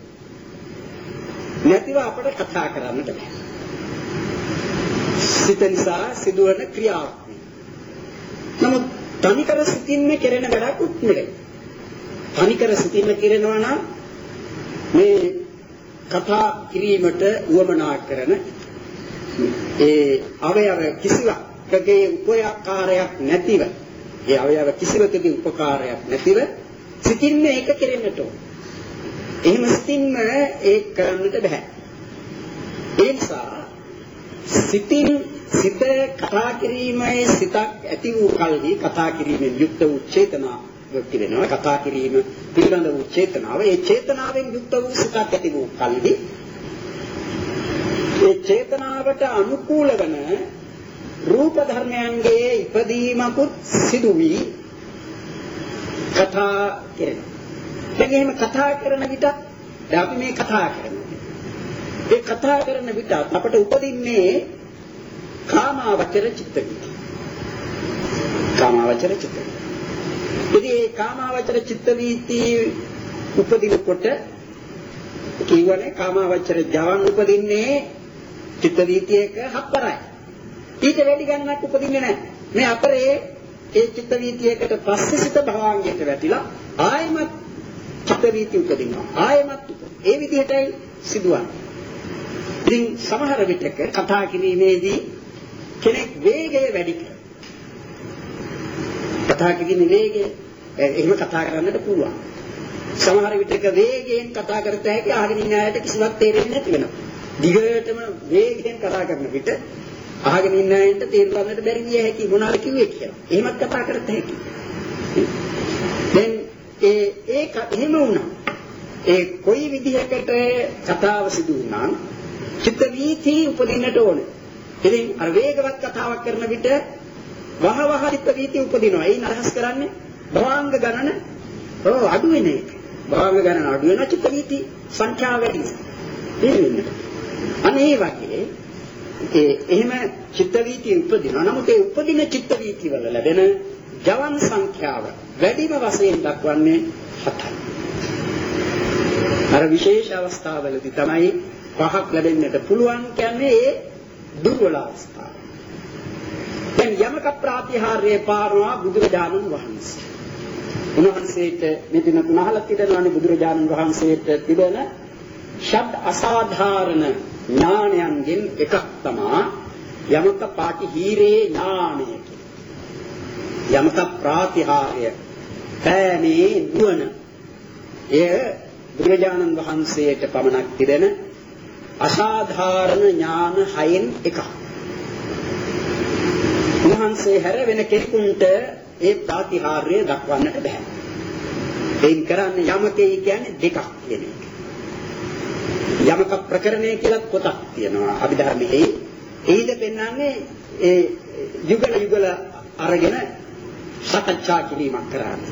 නැතිව අපට කතා කරන්නට බෑ. සිත නිසා සිදුවන ක්‍රියාවක්. නමුත් තනිකර සිතින්ම කෙරෙන වැඩක් නෙවෙයි. තනිකර සිතින්ම කෙරෙනවා නම් මේ කතා කිරීමට උවමනා කරන ඒ අවයව කිසිවකගේ උපකාරයක් නැතිව, ඒ අවයව කිසිවකගේ උපකාරයක් නැතිව සිතින්ම ඒක කෙරෙන්නට ඕන. එහෙම සිතින්ම ඒක කරන්නට බෑ. ඒ නිසා සිතින් සිත කතා කිරීමේ සිතක් ඇති වූ කල්හි කතා කිරීමෙන් යුක්ත වූ චේතනාව વ્યક્તિ වෙනවා. කතා කිරීම පිළිබඳ වූ චේතනාව, ඒ චේතනාවෙන් යුක්ත වූ සිතක් ඇති වූ කල්හි ඒ චේතනාවට අනුකූල වන රූප ධර්මයන්ගේ ඉපදීමකුත් සිදු වී කතා කරනවා. දැන් එහෙම කතා කරන විට දැන් අපි මේ කතා කරනවා. ඒ කතා කරන විට අපට උපදින්නේ කාමාවචර චිත්ත වීති. කාමාවචර චිත්ත. ඉතින් මේ කාමාවචර චිත්ත වීති උපදිනකොට කියවනේ කාමාවචර ජවන් උපදින්නේ චිත්ත වීතියක හතරයි. ඊට වැඩි ගණනක් උපදින්නේ නැහැ. මේ අතරේ ඒ චිත්ත වීතියකට පස්සේ සිත භවංගයට වැටිලා ආයමත් චිත්ත වීති උපදිනවා. ආයමත් ඒ විදිහටයි සිදුවන්නේ. ඉතින් සමහර විටක කතා කිරීමේදී කෙනෙක් වේගය වැඩි කරනවා. කතා කිරීමේ වේගය එහෙම කතා කරන්නට පුළුවන්. සමහර විටක වේගයෙන් කතා කරත හැකි අහගෙන ඉන්න අයට කිසිවක් තේරෙන්නේ නැති වෙනවා. දිගටම වේගයෙන් කතා කරන විට අහගෙන ඉන්න අයට තේරුම් ගන්නට බැරි විය හැකි මොනවාද කිව්වේ කියලා. එහෙමත් කතා කරත හැකි. දැන් ඒ ඒක එහෙම වුණා. ඒ කොයි විදිහකට කතාව සිදු වුණා චිත්ත වීති උපදින්නට ඕනේ. ඉතින් අර වේගවත් කතාවක් කරන විට වහ වහ චිත්ත වීති උපදිනවා. ඒයින් අදහස් කරන්නේ භවංග ගණන ඔව් අඩු වෙන එක. භවංග ගණන අඩු වෙන චිත්ත වීති සංඛ්‍යාව වැඩි වෙනවා. අනේ වගේ ඒ එහෙම චිත්ත වීති උපදිනවා. නමුත් ඒ උපදින චිත්ත වීති වල ලැබෙන ජවන් සංඛ්‍යාව වැඩිම වශයෙන් දක්වන්නේ හතයි. අර විශේෂ අවස්ථාවලදී තමයි පහක් ලැබෙන්නට පුළුවන් කියන්නේ ඒ දුර්වල අවස්ථාව. දැන් යමක ප්‍රාතිහාර්ය පාරවා බුදුරජාණන් වහන්සේ. උන්වහන්සේට මෙතන තුනහලක් තිබෙනවානේ බුදුරජාණන් වහන්සේට තිබෙන ශබ්ද අසාධාරණ ඥානයන්ගෙන් එකක් තමයි යමක පාටිහීරේ ඥානය කියන්නේ. යමක ප්‍රාතිහාර්ය පෑමේ නුවණ. එය බුදුරජාණන් වහන්සේට පමණක් තිබෙන අසාධාරණ ඥාන හයෙන් එකක්. උන්වහන්සේ හැර වෙන කෙනෙකුට ඒ ප්‍රාතිහාර්ය දක්වන්නට බෑ. එයින් කරන්නේ යමකේ කියන්නේ දෙකක් කියන එක. යමක ප්‍රකරණය කියලා පොතක් තියෙනවා අභිධර්මයේ. එහිද පෙන්වන්නේ ඒ යුගල යුගල අරගෙන සාකච්ඡා කිරීමක් කරන්නේ.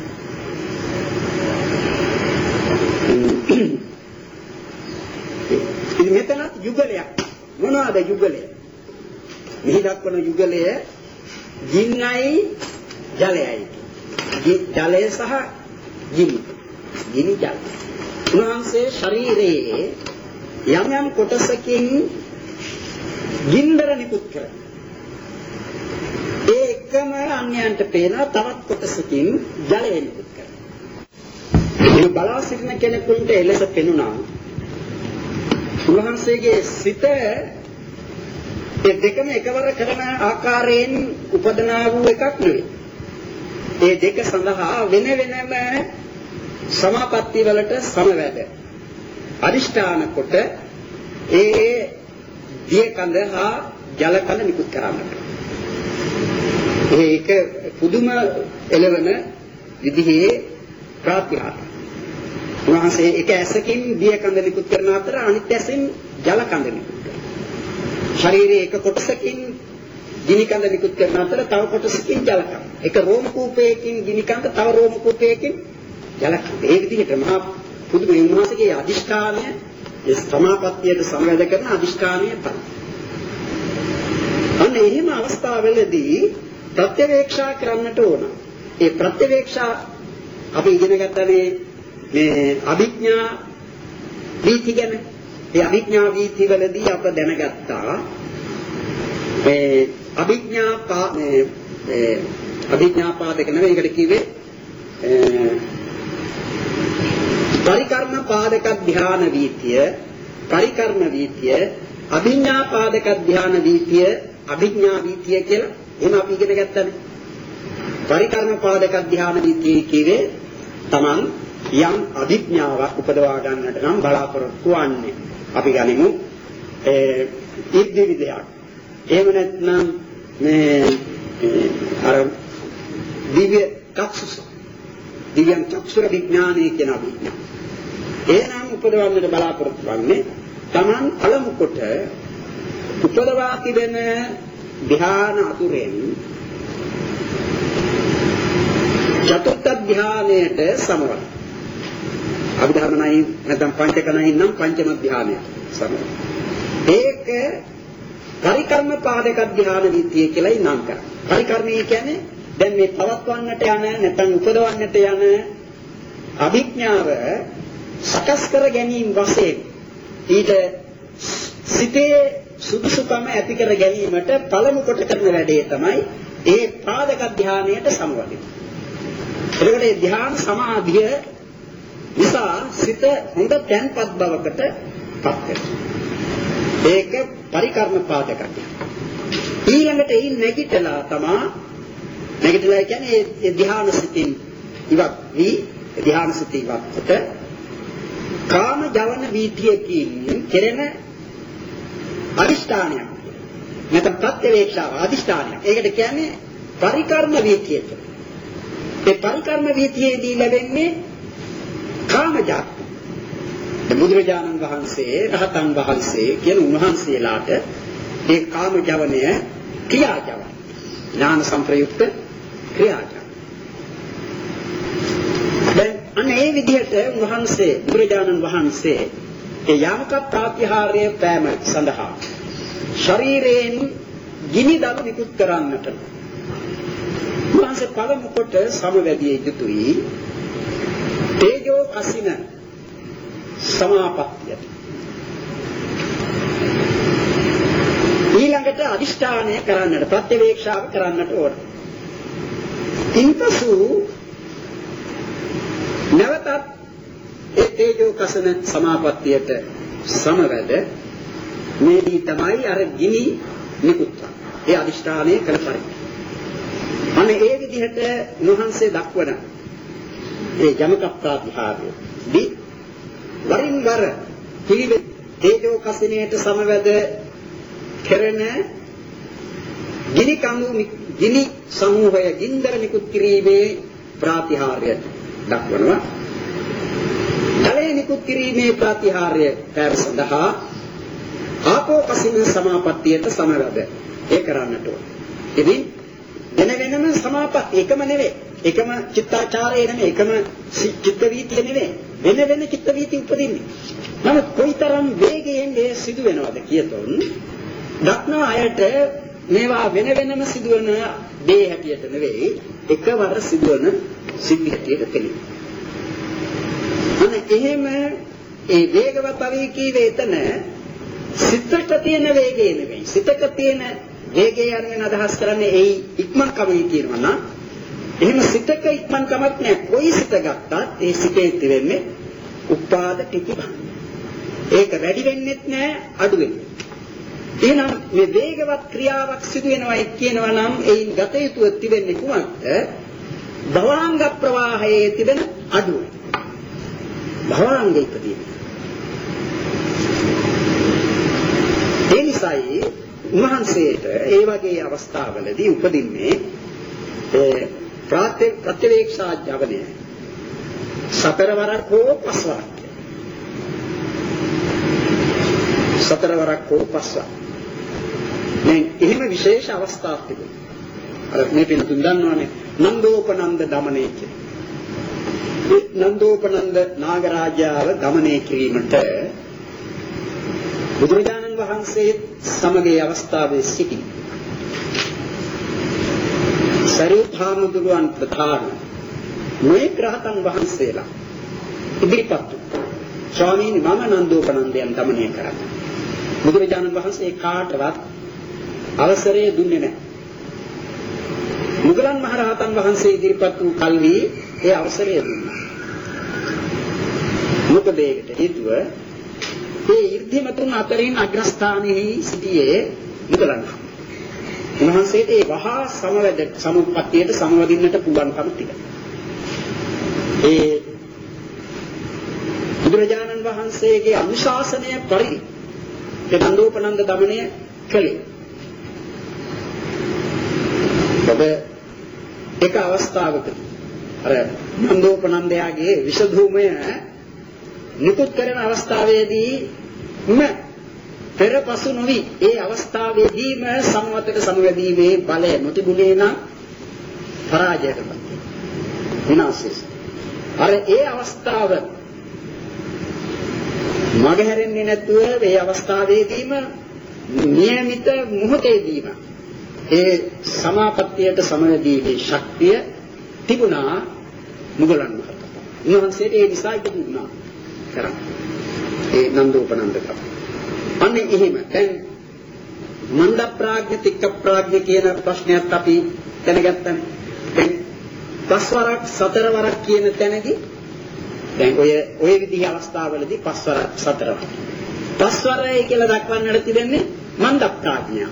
ඉතින් මෙතන යුගලයක් මොනවාද යුගලය? මෙහි දක්වන යුගලය ගින්නයි ජලයයි. ජලය සහ ගිනි. ගිනි ජල. උන්වහන්සේ ශරීරයේ යම් යම් කොටසකින් ගින්දර නිකුත් කරනවා. ඒ එකම අන්‍යයන්ට පේන තවත් කොටසකින් ජලය නිකුත් කරනවා. බලා සිටින කෙනෙකුට එලෙස පෙනුණා. උන්වහන්සේගේ සිත ඒ දෙකම එකවර කරන ආකාරයෙන් උපදනා වූ එකක් නෙවෙයි. ඒ දෙක සඳහා වෙන වෙනම සමාපatti වලට සමවැද අදිෂ්ඨාන කොට ඒ දිය කඳ හා ජල කඳ නිකුත් කරන්නට. ඒක පුදුම එළවන විදිහේ ප්‍රාතිහාර්ය. උන්වහන්සේ එක ඇසකින් දිය කඳ නිකුත් කරන අතර අනිත් ඇසෙන් ජල කඳ නිකුත් කරනවා. ශරීරයේ එක කොටසකින් ගිනි කඳ නිකුත් කරන අතර තව කොටසකින් ජල කඳ. එක රෝම කූපයකින් ගිනි කඳ තව රෝම කූපයකින් ජල කඳ. ඒ විදිහට මහා පුදුම උන්වහන්සේගේ අදිෂ්ඨානය ඒ සමාපත්තියට සමවැද කරන අදිෂ්ඨානය තමයි. අන්න එහෙම අවස්ථාවලදී ප්‍රත්‍යවේක්ෂා කරන්නට ඕන. ඒ ප්‍රත්‍යවේක්ෂා අපි ඉගෙන ගන්නනේ මේ අභිඥා වීති ගැන. ඒ අභිඥා වීති වලදී අප දැනගත්තා මේ අභිඥා පා මේ අභිඥා පාදක නෙවෙයි ඒකට කිව්වේ පරිකර්ම පාදක ධ්‍යාන වීතිය, පරිකර්ම වීතිය, අභිඥා පාදක ධ්‍යාන වීතිය, අභිඥා වීතිය කියලා එහෙම අපි ඉගෙන ගත්තානේ. පරිකර්ම පාදක ධ්‍යාන වීතිය කියේ තමන් යම් අභිඥාවක් උපදවා ගන්නට නම් බලාපොරොත්තු වන්නේ. අපි ගනිමු ඒ ඉද්දි විදයක්. එහෙම නැත්නම් මේ අර දිව්‍ය චක්ෂුස දිව්‍යං චක්ෂුර විඥානයේ කියන අභිඥා. එනම් උපදවන්නට බලාපොරොත්තු වන්නේ තමන් අලමු කොට උපදවා තිබෙන ධ්‍යාන අතුරෙන් චතුර්ථ ධ්‍යානයට සමවන. අභිධර්මණයි නැත්නම් පංචකණයි නම් පංචම ධ්‍යානය සමවන. ඒක පරිකර්ම පාදක ධ්‍යාන විතිය කියලායි නම් කරන්නේ. පරිකර්මය කියන්නේ දැන් මේ පවත්වන්නට යන නැත්නම් උපදවන්නට යන අභිඥාව සකස් කර ගැනීම වශයෙන් ඊට සිතේ සුදුසුකම ඇති කර ගැනීමට පළමු කොට කරන වැඩේ තමයි ඒ පාදක ධ්‍යානයට සමවදින. එතකොට මේ ධ්‍යාන සමාධිය නිසා සිත හොඳ තැන්පත් බවකට පත් වෙනවා. ඒක පරිකර්ම පාදක ධ්‍යාන. ඊළඟට ඒ නැගිටලා තමයි නැගිටලා කියන්නේ ඒ ධ්‍යාන සිතින් ඉවත් වී ධ්‍යාන සිතින් ඉවත් කොට කාම ජවන වීතියකින් කෙරෙන අදිෂ්ඨානයක්. නැත්නම් ප්‍රත්‍යවේක්ෂාව අදිෂ්ඨානයක්. ඒකට කියන්නේ පරිකර්ම වීතිය කියලා. ඒ පරිකර්ම වීතියේදී ලැබෙන්නේ කාමජාත. බුදුරජාණන් වහන්සේ රහතන් වහන්සේ කියන උන්වහන්සේලාට ඒ කාම ජවනය ක්‍රියා ජවන. ඥාන සංප්‍රයුක්ත ක්‍රියා ජවන. දැන් අන්න ඒ විදිහට උන්වහන්සේ බුදුරජාණන් වහන්සේ ඒ යාමක ප්‍රාතිහාර්ය පෑම සඳහා ශරීරයෙන් ගිනි දළු නිකුත් කරන්නට උන්වහන්සේ පළමු කොට සමවැදිය යුතුයි තේජෝ කසින සමාපත්තියට. ඊළඟට අදිෂ්ඨානය කරන්නට ප්‍රත්‍යවේක්ෂාව කරන්නට ඕන. ඉන්පසු නැවතත් ඒ තේජෝ කසන සමාපත්තියට සමවැද මේදී තමයි අර ගිනි නිකුත් කරන්නේ. ඒ අදිෂ්ඨානය කළ පරිදි. අනේ ඒ විදිහට උන්වහන්සේ දක්වන ඒ යමක ප්‍රාතිහාර්ය දී වරින් වර පිළිවෙත් තේජෝ කසිනයට සමවැද කරන ගිනි කඳු ගිනි සමූහය ගින්දර නිකුත් කිරීමේ ප්‍රාතිහාර්ය දක්වනවා. ජලය නිකුත් කිරීමේ ප්‍රාතිහාර්ය පැව සඳහා ආපෝ කසින සමාපත්තියට සමවැද ඒ කරන්නට ඕන. ඉතින් වෙන වෙනම සමාපත්තිය එකම නෙවෙයි. එකම චිත්තාචාරය නෙවෙයි. එකම චිත්ත වීතිය නෙවෙයි. වෙන වෙන චිත්ත වීති උපදින්නේ. නමුත් කොයිතරම් වේගයෙන් මේ සිදු වෙනවද කියතොත් දක්න අයට මේවා වෙන වෙනම සිදුවන දේ හැටියට නෙවෙයි එකවර සිදුවන සිද්ධි හැටියට තේරෙනවා. අනේ එහෙම ඒ වේගවත් අවීකී වේතන සිතට තියෙන වේගය නෙවෙයි. සිතක තියෙන වේගය යන අදහස් කරන්නේ ඒ ඉක්මන් කමයි කියනවා නම් එහෙම සිතක ඉක්මන් කමක් නැහැ. කොයි සිත ගත්තත් ඒ සිතේ තිබෙන්නේ උපාද ටික. ඒක වැඩි වෙන්නෙත් නැහැ, අඩු වෙන්නේ. එහෙනම් මේ වේගවත් ක්‍රියාවක් සිදු වෙනවා කියනවා නම් ඒයින් ගත යුතුව තිබෙන්නේ කුමක්ද? භවාංග ප්‍රවාහයේ තිබෙන අඩුව. භවාංග ඉදදී. ඒ නිසායි උන්වහන්සේට ඒ වගේ අවස්ථාවලදී උපදින්නේ ඒ ප්‍රත්‍ය ප්‍රතිවේක්ෂා ජවනය. සතර වරක් හෝ පස් වරක්. සතර වරක් හෝ පස් වරක්. මේ එහෙම විශේෂ අවස්ථාවක් තිබුණා. අර මේ පිළිතුරු දන්නවනේ නන්දෝපනන්ද දමනය කියන්නේ. නන්දෝපනන්ද නාගරාජාව දමනය කිරීමට බුදුරජාණන් වහන්සේ සමගයේ අවස්ථාවේ සිටි සරියුත් හාමුදුරුවන් ප්‍රධාන මේ රහතන් වහන්සේලා ඉදිරිපත් ස්වාමීනි මම නන්දෝපනන්දයන් දමනය කරන්නේ. බුදුරජාණන් වහන්සේ කාටවත් අවසරය දුන්නේ නැහැ. මුගලන් මහරහතන් වහන්සේ ඉදිරිපත් වූ කල්හි ඒ අවසරය දුන්නා. මොකද ඒකට හේතුව ඒ ඉර්ධිමතුන් අතරින් අග්‍රස්ථානයේ සිටියේ මුගලන්. උන්වහන්සේට ඒ වහා සමවැද සමුප්පත්තියට සමවදින්නට පුළුවන්කම තිබෙනවා. ඒ බුදුරජාණන් වහන්සේගේ අනුශාසනය පරිදි ඒ නන්දෝපනන්ද දමනය කළේ. ඔබ එක අවස්ථාවකදී අර නන්දෝපනන්දයාගේ විෂධූමය නිකුත් කරන අවස්ථාවේදී ම පෙරපසු නොවි ඒ අවස්ථාවේදීම සම්මතක සමවැදීමේ බලය නොතිබුණේ නම් පරාජයටපත් විනාශය. අර ඒ අවස්ථාව මගහැරෙන්නේ නැතුව මේ අවස්ථාවේදීම නියමිත මොහොතේදීම ඒ සමාපත්තියට සමවැදීමේ ශක්තිය තිබුණා මුගලන් මහතා. උන්වහන්සේට ඒ නිසා ඉදුණා කරා. ඒ නන්දෝපනන්දක. අන්නේ එහෙම දැන් මන්ද ප්‍රඥ තික්ක ප්‍රඥ කියන ප්‍රශ්නයත් අපි දැනගත්තා. දැන් පස්වරක් සතර වරක් කියන තැනදී දැන් ඔය ඔය විදිහේ අවස්ථාවලදී පස්වරක් සතර වරක්. පස්වරයි කියලා දක්වන්නට තිබෙන්නේ මන්ද ප්‍රඥා.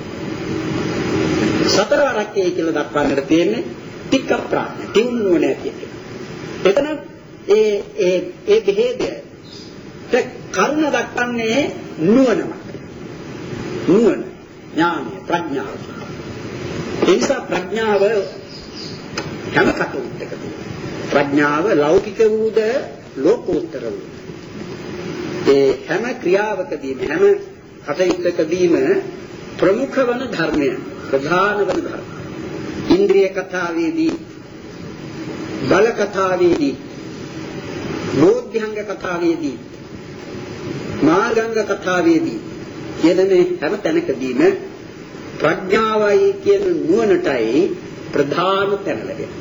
සතර වරක්කේ කියලා දක්වන්නට තියෙන්නේ තික්ක ප්‍රඥා. තියුණුව නැති එක. එතන ඒ ඒ ඒ බෙහෙදය කර්ණ දක්වන්නේ නුවණම. නුවණ, ඥානය, ප්‍රඥාව. ඒ නිසා ප්‍රඥාව හැම කටයුත්තකදී ප්‍රඥාව ලෞකික වූද ලෝකෝත්තර වූ. ඒ හැම ක්‍රියාවකදීම හැම කටයුත්තකදීම ප්‍රමුඛ වන ධර්මය, ප්‍රධාන වන ධර්ම. ඉන්ද්‍රිය කතාවේදී, බල කතාවේදී, බෝධ්‍යංග කතාවේදී, මාර්ගංග කතාවේදී කියන මේ හැම තැනකදීම ප්‍රඥාවයි කියන නුවණටයි ප්‍රධාන තැන ලැබෙන්නේ.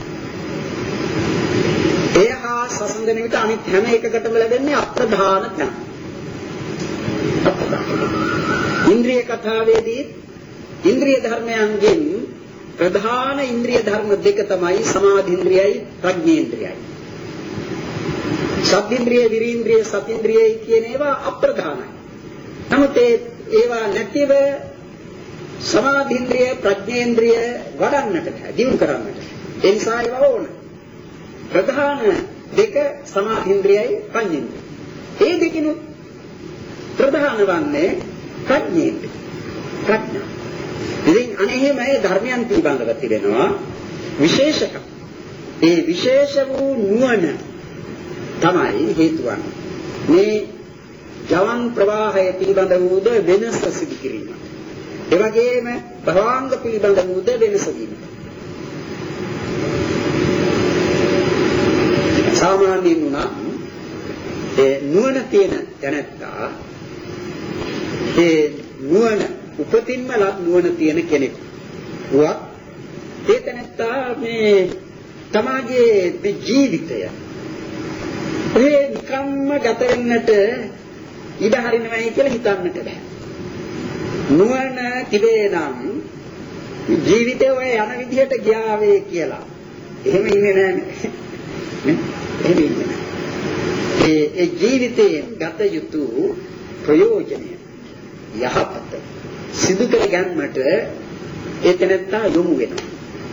ඒ හා සසඳන විට අනිත් හැම එකකටම ලැබෙන්නේ අප්‍රධාන තැන. ඉන්ද්‍රිය කතාවේදී ඉන්ද්‍රිය ධර්මයන්ගෙන් ප්‍රධාන ඉන්ද්‍රිය ධර්ම දෙක තමයි සමාධි ඉන්ද්‍රියයි ප්‍රඥේන්ද්‍රියයි. සත්ඉන්ද්‍රිය, විරීන්ද්‍රිය, සතිඉන්ද්‍රියයි කියන ඒවා අප්‍රධානයි. නමුත් ඒවා නැතිව සමාධි ඉන්ද්‍රිය, ප්‍රඥේන්ද්‍රිය වඩන්නට බෑ, දියුණු කරන්නට. ඒ නිසා ඒවා ඕන. ප්‍රධාන දෙක සමාධි ඉන්ද්‍රියයි ප්‍රඥේන්ද්‍රියයි. ඒ දෙකිනු ප්‍රධාන වන්නේ ප්‍රඥේන්ද්‍රිය. ප්‍රඥා. ඉතින් අනේම මේ ධර්මයන් පිළිබඳව තිබෙනවා විශේෂකම්. ඒ විශේෂ වූ නුවණ තමයි හේතු වන්නේ. මේ ජවන් ප්‍රවාහය පිළිබඳ වූද වෙනස සිදු කිරීම. ඒ වගේම භවාංග පිළිබඳ වූද වෙනස වීම. සාමාන්‍යයෙන් උනා ඒ නුවණ තියෙන දැනත්තා ඒ නුවණ උපතින්ම ලත් නුවණ තියෙන කෙනෙක්. වත් ඒ දැනත්තා මේ තමාගේ ජීවිතය ඒ නිකම්ම ගත වෙන්නට ඉඩ හරිනවයි කියලා හිතන්නට බෑ. නුවණ තිබේ නම් ජීවිතේ ඔය යන විදිහට ගියාවේ කියලා එහෙම ඉන්නේ නැහැ නේ. එහෙම ඉන්නේ නැහැ. ඒ ඒ ජීවිතයෙන් ගත යුතු ප්‍රයෝජනය යහපත සිදු කර ගැනීමට ඒ තැනත්තා යොමු වෙනවා.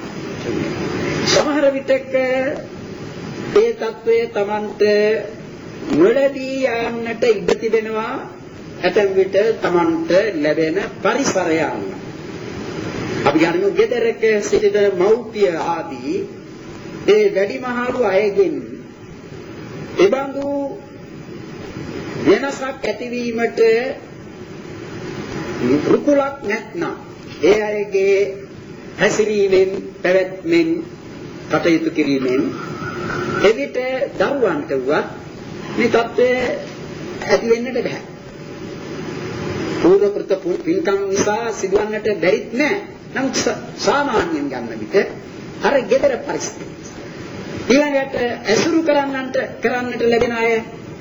සමහර විටක ඒ තත්වයේ Tamanට නොලැබී යන්නට ඉඩ තිබෙනවා. ඇතැම් විට Tamanට ලැබෙන පරිසරය අනුව. අපි ගන්නු ගෙදරක සිටින මව්පිය ආදී ඒ වැඩිමහලු අයගෙන් එබඳු වෙනසක් ඇතිවීමට රුකුලක් නැත්නම් ඒ අයගේ හැසිරීමෙන් පැවැත්මෙන් කටයුතු කිරීමෙන් එවිට දරුවන්ට වත් මේ තත්ත්වය ඇති වෙන්නට බෑ. පූර්වකෘත පින්කම් නිසා සිදුවන්නට බැරිත් නෑ. නමුත් සාමාන්‍යයෙන් ගන්න විට අර ගෙදර පරිස්ථිතිය ඊළඟට ඇසුරු කරන්නන්ට කරන්නට ලැබෙන අය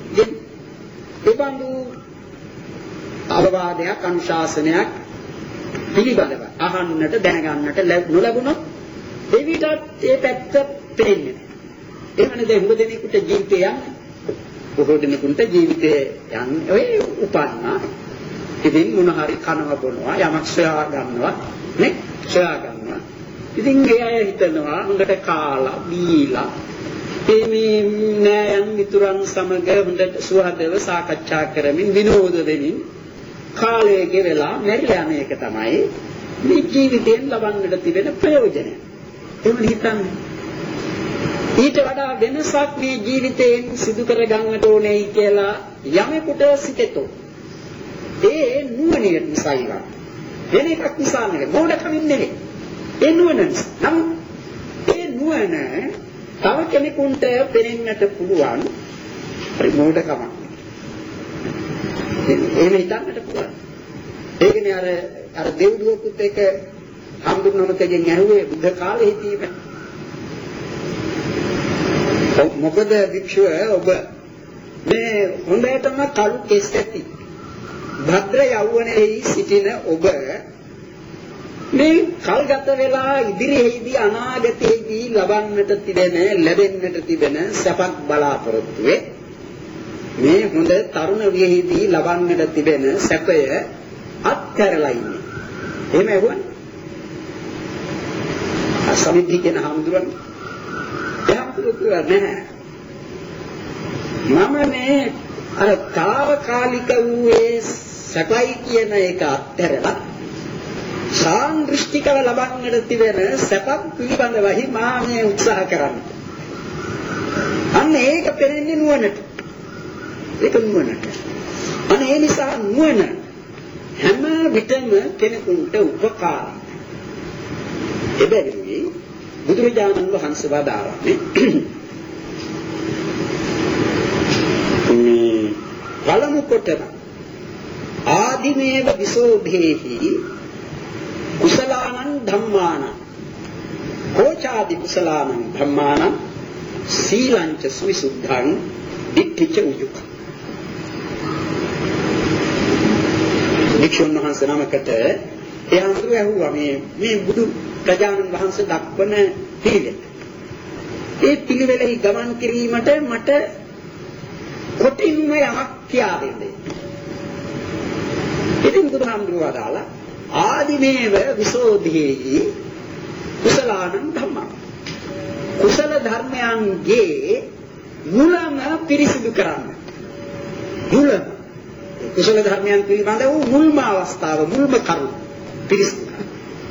දෙබඳු අවවාදයක් අනුශාසනයක් පිළිබඳව අහන්නට දැනගන්නට නොලැබුණොත් එවිටත් ඒ පැත්ත පෙන්නේ නැහැ. එහෙමනේ දැන් හුඟ දෙනෙකුට ජීවිතය යන්නේ. බොහෝ දෙනෙකුට ජීවිතය යන්නේ ඔය උපන්නා. ඉතින් මොන හරි කනවා බොනවා යමක් සොයා ගන්නවා නේ සොයා ගන්නවා. ඉතින් ඒ අය හිතනවා හොඳට කාලා බීලා මේ නෑයන් මිතුරන් සමග හොඳට සුවදව සාකච්ඡා කරමින් විනෝද වෙමින් කාලය ගෙවලා මැරිලා යන එක තමයි මේ ජීවිතයෙන් ලබන්නට තිබෙන ප්‍රයෝජනය. එහෙම හිතන්නේ. ඊට වඩා වෙනසක් මේ ජීවිතයෙන් සිදු කර ගන්නට ඕනේ කියලා යමෙකුට සිතෙතෝ. ඒ නුවණ නිසා ඉවත්. වෙන එකක් නිසා නෙවෙයි. මොඩකමින් නෙවෙයි. ඒ නුවණ. නම් ඒ නුවණ තව කෙනෙකුට පෙනෙන්නට පුළුවන් ප්‍රමෝදකම. එහෙම හිතන්නට පුළුවන්. ඒකනේ අර අර දෙව්දුවකුත් එක හම්දුනමකගෙන් ඇහුවේ බුද්ධ කාලේ හිටීම. මොකද වික්ෂුව ඔබ මේ හොඳටම කළු කෙස් ඇති භද්‍ර යෞවනයේ සිටින ඔබ මේ කල්ගත වෙලා ඉදිරියේදී අනාගතයේදී ලබන්නට තිබෙන ලැබෙන්නට තිබෙන සපක් බලාපොරොත්තුවේ මේ හොඳ තරුණ වියේදී ලබන්නට තිබෙන සැපය අත්හැරලා ඉන්නේ. එහෙම ඇහුවනේ. අසමිද්ධි කියන හඳුරන එහම්තුරුතුර නැහැ. මම මේ අර తాවකාලික වූ ඒ සැපයි කියන එක අත්හැරලා සාන්දෘෂ්ටිකව ලබන්නට තිබෙන සැපක් පිළිබඳවයි මා මේ උත්සාහ කරන්නේ. අන්න ඒක පෙරෙන්නේ නුවණට. ඒක නුවණට. අන්න ඒ නිසා නුවණ හැම විටම කෙනෙකුට උපකාරයි. එබැවින් බුදුරජාණන් වහන්සේ වදාළන්නේ මේ පළමු කොටම ආදිමේව විසෝධේහි කුසලානං ධම්මානං කෝචාදි කුසලානං ධම්මානං සීලංච සවිසුද්ධං දිට්ඨිච උජුක. වික්ෂුන් වහන්සේ නමකට ඒ අඳුර ඇහුවා මේ මේ බුදු ප්‍රජානන් වහන්සේ දක්වන පිළිවෙල. ඒ පිළිවෙලෙහි ගමන් කිරීමට මට කොටින්ම යමක් කියා දෙන්න. ඉතින් බුදුහාමුදුරුවෝ වදාලා ආදිමේව විසෝධේහි කුසලානං ධම්මං. කුසල ධර්මයන්ගේ මුලම පිරිසිදු කරන්න. මුලම කුසල ධර්මයන් පිළිබඳව මුල්ම අවස්ථාව මුල්ම කරුණ පිරිසිදු කරන්න.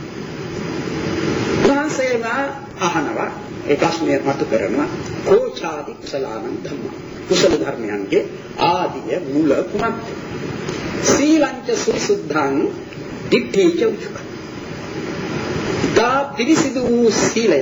වාසේම අහනවා ඒ ප්‍රශ්නය මතු කරනවා කෝචාදි කුසලානං ධම්මං. කුසල ධර්මයන්ගේ ආදිය මුල කුමක්ද? සීලංච සුසුද්ධං දිට්ඨිච උජුක. දා පිරිසිදු වූ සීලයක්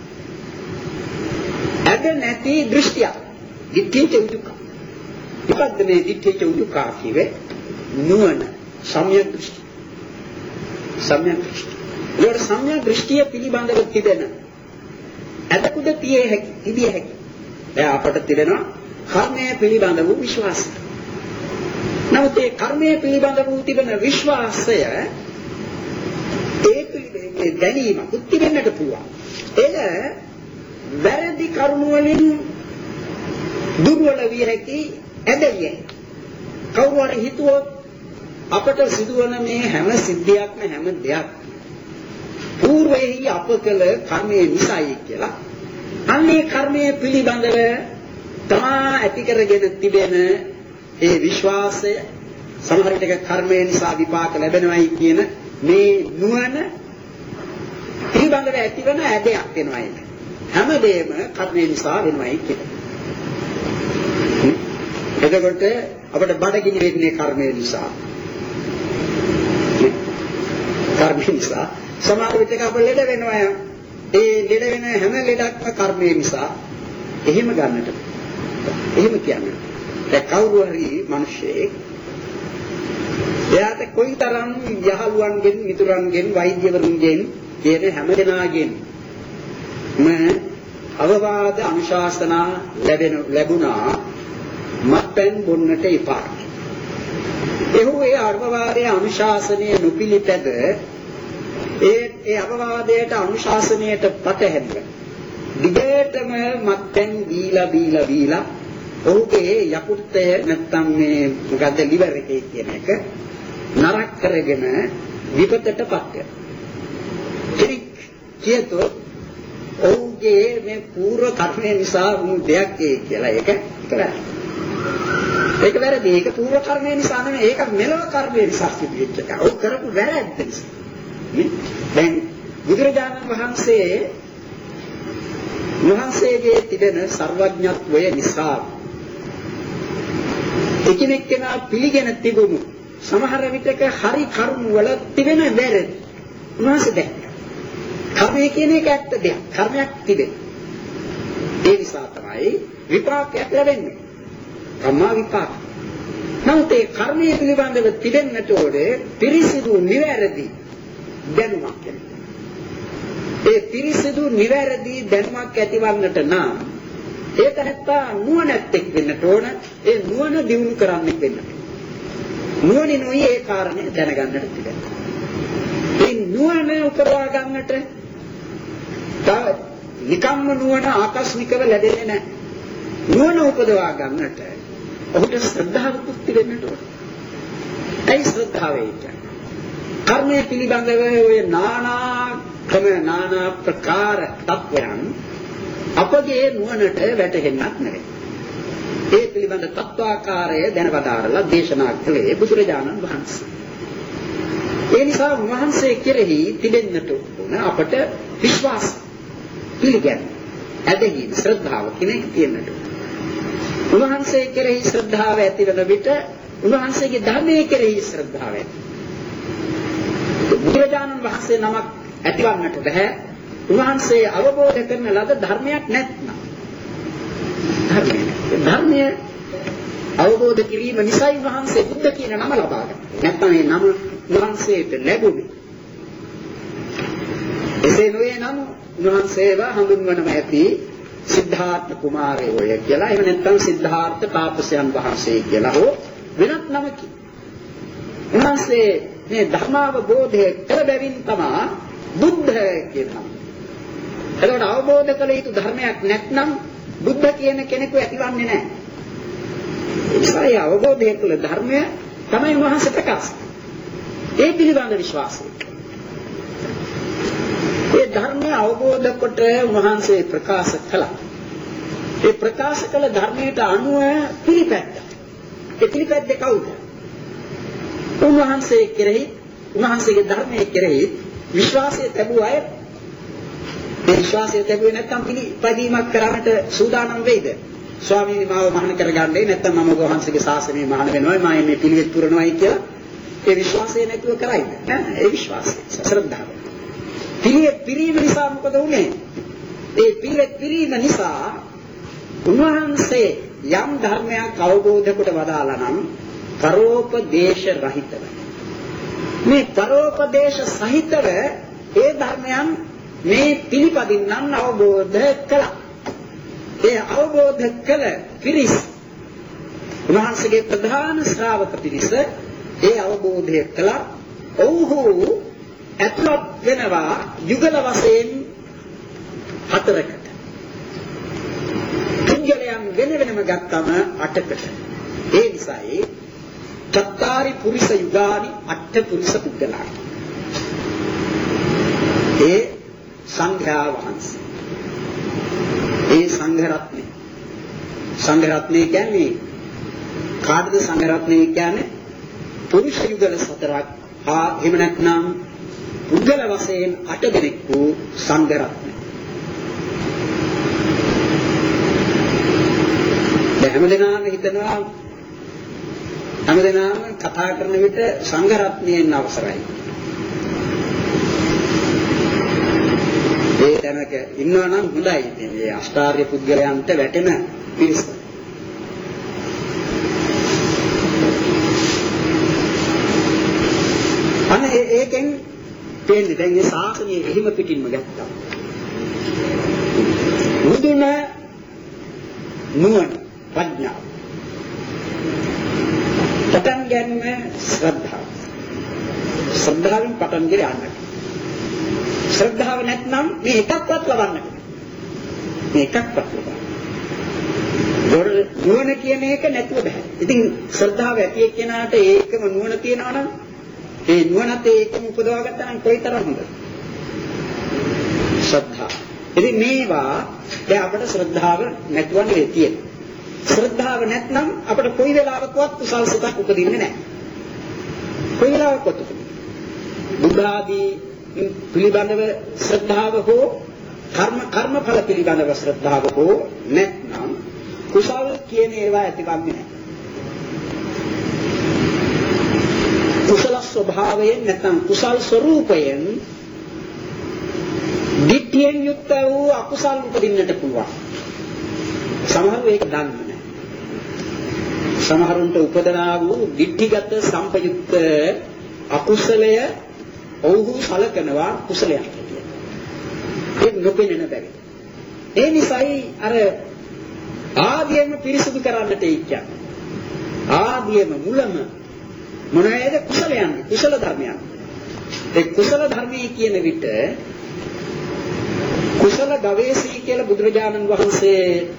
අද නැති දෘෂ්ටියක් දිට්ඨිච උජුක. මොකද්ද මේ දිට්ඨිච උජුක කියේ? නුවණ සම්‍යක් දෘෂ්ටි. සම්‍යක් දෘෂ්ටි. ඒ සම්‍යක් දෘෂ්ටිය පිළිබඳව තිබෙන අදකුද තියේ හැකි තිබිය හැකි. දැන් අපට තිබෙනවා කර්මය පිළිබඳ වූ විශ්වාසය. නමුත් ඒ කර්මය පිළිබඳ වූ තිබෙන විශ්වාසය ඒ පිළිබඳ දැනීම උත්තිවෙන්නට පුළුවන්. එය වැරදි කරුණු වලින් දුර්වල විය හැකි ඇදහිය. කවුරු හරි හිතුවොත් අපට සිදුවන මේ හැම සිද්ධියක්ම හැම දෙයක් పూర్වයේ අප කළ කර්මයේ නිසායි කියලා. අන්නේ කර්මයේ පිළිබඳව තමා ඇති කරගෙන තිබෙන ඒ විශ්වාසය සමහර විටක කර්මය නිසා විපාක ලැබෙනවායි කියන මේ නුවණ පිළිබඳව ඇතිවන ඇදයක් වෙනවායි. හැමදේම කර්මය නිසා වෙනවායි කියලා. එතකොට අපිට බඩගිනි වෙන්නේ කර්මය නිසා. කර්මය නිසා සමහර විටක අප ලෙඩ වෙනවා. ඒ ලෙඩ වෙන හැම ලෙඩක්ම කර්මය නිසා. එහෙම ගන්නට. එහෙම කියන්නේ. ඒ කවුරු හරි මිනිහෙක් එයාට කොයිතරම් යහළුවන්ගෙන් මිතුරන්ගෙන් වෛද්‍යවරුන්ගෙන් කියන හැම දෙනාගෙන් ම අවවාද අනුශාසනා ලැබෙන ලැබුණා මත්පැන් බොන්නට එපා. එහු ඒ අවවාදයේ අනුශාසනීය නොපිළිපැද ඒ ඒ අවවාදයට අනුශාසනයට පතහැර දිගටම මත්පැන් බීලා බීලා බීලා ඔහුගේ යකෘතය නැත්තම් මේ මොකද්ද liver එකේ කියන එක නරක කරගෙන විපතටපත් වෙනවා. කෙනෙක් කියතෝ ඔහුගේ මේ පූර්ව කර්මය නිසා වුණු දෙයක් ඒ කියලා ඒක කරා. ඒක වැරදි. ඒක පූර්ව කර්මය නිසා නෙමෙයි. ඒක මෙලොව කර්මය නිසා සිදුවෙච්ච එක. ඔහු කරපු වැරද්ද නිසා. දැන් බුදුරජාණන් වහන්සේ වහන්සේගේ තිබෙන සර්වඥත්වය නිසා එකිනෙක කෙනා පිළිගෙන තිබුණු සමහර විටක හරි කරුණු වල තිබෙන වැරදි උන්වහන්සේ දැක්කා. කර්මය කියන එක ඇත්ත දෙයක්. කර්මයක් තිබෙන. ඒ නිසා තමයි විපාකයක් ලැබෙන්නේ. කම්මා විපාක. නමුත් ඒ කර්මය පිළිබඳව තිබෙන්නට ඕනේ පිරිසිදු නිවැරදි දැනුමක්. ඒ පිරිසිදු නිවැරදි දැනුමක් ඇතිවන්නට නම් ඒක නැත්තා නුවණැත්තෙක් වෙන්නට ඕන. ඒ නුවණ දියුණු කරන්න වෙන්න. නුවණිනුයි ඒ කාරණේ දැනගන්නට තිබෙනවා. ඒ නුවණ උපදවා ගන්නට තව නිකම්ම නුවණ ආකස්මිකව ලැබෙන්නේ නැහැ. නුවණ උපදවා ගන්නට ඔහුට ශ්‍රද්ධාවක් තිබෙන්නට ඕන. ඒ ශ්‍රද්ධාවේ කර්මයේ පිළිබඳව ඔය නානා ක්‍රම නානා ප්‍රකාර තත්වයන් අපගේ නුවණට වැටහෙන්නක් නෙවෙයි. ඒ පිළිබඳ තත්වාකාරය දැනවදාරලා දේශනා කළේ බුදුරජාණන් වහන්සේ. ඒ නිසා වහන්සේ කෙරෙහි තිබෙන්නට ඕන අපට විශ්වාස පිළිගැනීම, ඇදහිීම, ශ්‍රද්ධාව කෙනෙක් තියෙන්නට ඕන. වහන්සේ කෙරෙහි ශ්‍රද්ධාව ඇති වෙන විට උන්වහන්සේගේ ධර්මයේ කෙරෙහි ශ්‍රද්ධාව ඇති. බුදුරජාණන් වහන්සේ නමක් ඇතිවන්නට බෑ. උන්වහන්සේ අවබෝධ කරන ලද ධර්මයක් නැත්නම්. ධර්මය ධර්මය අවබෝධ කිරීම නිසා උන්වහන්සේ බුද්ධ කියන නම ලබා ගත්තා. නැත්නම් මේ නම උන්වහන්සේට ලැබුණේ. එසේ නොවේ නම් උන්වහන්සේව හඳුන්වනම ඇති සිද්ධාර්ථ කුමාරයෝය කියලා. එහෙම නැත්නම් සිද්ධාර්ථ තාපසයන් වහන්සේ කියලා හෝ වෙනත් නමකින්. උන්වහන්සේ මේ ධර්මාවබෝධය කර බැවින් තමයි බුද්ධ කියනවා. එතකොට අවබෝධ කළ යුතු ධර්මයක් නැත්නම් බුද්ධ කියන කෙනෙකු ඇතිවන්නේ නැහැ. ඒ නිසා ඒ අවබෝධය කළ ධර්මය තමයි උන්වහන්සේ ප්‍රකාශ කළේ. ඒ පිළිබඳ විශ්වාසය. ඒ ධර්මය අවබෝධ කොට උන්වහන්සේ ප්‍රකාශ කළා. ඒ ප්‍රකාශ කළ ධර්මයට අනුව පිළිපැද්දා. ඒ පිළිපැද්දේ කවුද? උන්වහන්සේ කෙරෙහි උන්වහන්සේගේ ධර්මයේ කෙරෙහි විශ්වාසය තිබු අය. ඒ විශ්වාසය තිබුවේ නැත්නම් පිළිපැදීමක් කරන්නට සූදානම් වෙයිද? ස්වාමීනි මාව මහාන කරගන්නේ නැත්නම් මම වහන්සේගේ ශාසනය මහාන වෙනවා මම මේ පිළිවෙත් පුරනවායි කියලා ඒ විශ්වාසය නැතුව කරයිද? නෑ ඒ විශ්වාසය ශ්‍රද්ධාව. පිළිවෙත් පිරීම නිසා මොකද වුනේ? ඒ පිළිවෙත් පිරීම නිසා උන්වහන්සේ යම් ධර්මයක් අවබෝධ කොට වදාලා නම් පරෝපදේශ රහිතව මේ පරෝපදේශ සහිතව ඒ ධර්මයන් මේ පිළිපදින්නන් අවබෝධ කළා. ඒ අවබෝධ කළ පිරිස උන්වහන්සේගේ ප්‍රධාන ශ්‍රාවක පිරිස ඒ අවබෝධය කළා. ඔව්හු ඇතුළත් වෙනවා යුගල වශයෙන් හතරකට. එහෙම ගත්තම අටකට. ඒ නිසායි චත්තාරි පුරිස යුගානි අට පුරිස පුද්ගලයන්. ඒ සංඝයා වහන්සේ. ඒ සංඝ රත්නය. සංඝ රත්නය කියන්නේ කාටද සංඝ රත්නය කියන්නේ? පුරුෂ යුගල සතරක් හා එහෙම නැත්නම් පුද්ගල වශයෙන් අට දෙනෙක් වූ සංඝ රත්නය. දැන් හැමදෙනාම හිතනවා හැමදෙනාම කතා කරන විට සංඝ රත්නයෙන් අවසරයි. ඒ තැනක ඉන්නවා නම් හොඳයි. මේ අෂ්ටාර්ය පුද්ගලයන්ට වැටෙන පිරිස. අනේ ඒකෙන් තේන්නේ දැන් මේ ශාසනය එහිම පිටින්ම ගත්තා. මුදුන නුවණ ප්‍රඥාව. පටන් ගන්න ශ්‍රද්ධාව. ශ්‍රද්ධාවෙන් පටන් ගන්න. ශ්‍රද්ධාව නැත්නම් මේ එකක්වත් ලබන්න බෑ. මේ එකක්වත් ලබන්න. නුවණ කියන එක නැතුව බෑ. ඉතින් ශ්‍රද්ධාව ඇති එක්කෙනාට ඒකම නුවණ තියනවා නම් ඒ නුවණත් ඒකම උපදවා ගත්තා නම් කොයිතරම් හොඳද? ශ්‍රද්ධාව. ඉතින් මේවා දැන් අපිට ශ්‍රද්ධාව නැතුව නෙවෙයි තියෙන්නේ. ශ්‍රද්ධාව නැත්නම් අපිට කොයි වෙලාවකවත් කුසල් සිතක් උපදින්නේ නැහැ. කොයි වෙලාවකවත් උපදින්නේ. බුද්ධ ආදී පිළිබඳව ශ්‍රද්ධාව හෝ කර්ම කර්මඵල පිළිබඳව ශ්‍රද්ධාව හෝ නැත්නම් කුසල් කියන ඒවා ඇතිවන්නේ නැහැ. කුසල ස්වභාවයෙන් නැත්නම් කුසල් ස්වરૂපයෙන් දිට්ඨියෙන් යුක්ත වූ අකුසල් උපදින්නට පුළුවන්. සමහරව ඒක දන්නේ නැහැ. සමහරුන්ට උපදනා වූ දිට්ඨිගත සම්පයුක්ත අකුසලය ඔව්හු සලකනවා කුසලයක් කියලා. ඒක නොපෙනෙන බැරි. ඒ නිසායි අර ආදියම පිරිසුදු කරන්නට ඉච්ඡා. ආදියම මුලම මොනවාද කුසලයන්? කුසල ධර්මයන්. ඒ කුසල ධර්මයේ කියන විට කුසල ගවේෂී කියලා බුදුරජාණන් වහන්සේට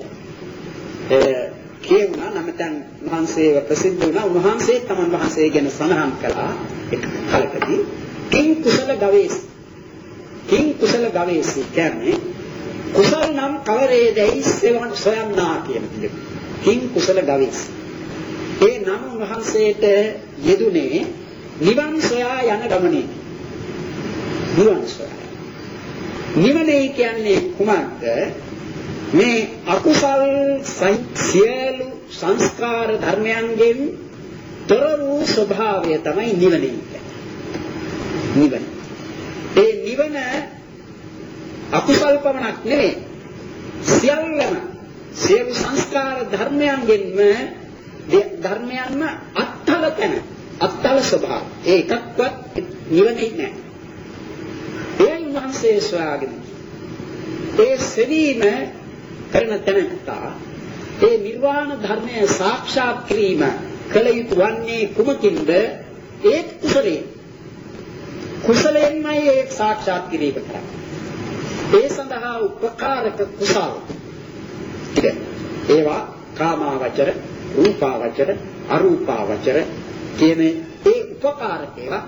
කියුණා. නැමෙතන් වහන්සේව ප්‍රසිද්ධ වුණා. උන්වහන්සේ තමන් වහන්සේ ගැන සඳහන් කළා එක කලකදී. කිං කුසල ගවේෂී. කිං කුසල ගවේෂී කියන්නේ කුසල නම් කවරේදයි සෙවන් සොයන්නා කියන පිළිම. කිං කුසල ගවේෂී. ඒ නම් උන්වහන්සේට යෙදුනේ නිවන් සොයා යන ගමනේ. නිවන් සොයා. නිවනේ කියන්නේ කුමක්ද? මේ අකුසල් සියලු සංස්කාර ධර්මයන්ගෙන් තොර වූ ස්වභාවය තමයි නිවනේ කියන්නේ. නිවන. ඒ නිවන අකුසල් පමණක් නෙවෙයි. සියල්ලම සියලු සංස්කාර ධර්මයන්ගෙන්ම ධර්මයන්ම අත්තල තැන අත්තල ස්වභාව. ඒ එකක්වත් නිවනේ නැහැ. ඒ උන්වහන්සේ සොයාගෙන ඒ සෙවීම කරන තැනත්තා ඒ නිර්වාණ ධර්මය සාක්ෂාත් කිරීම කල යුතු වන්නේ කුමකින්ද? ඒ කුසලයෙන්. කුසලයෙන්මයි ඒ සාක්ෂාත් කිරීම කරන්නේ. ඒ සඳහා උපකාරක කුසල. ඒවා කාමාවචර, රූපාවචර, අරූපාවචර කියන ඒ උපකාරක ඒවා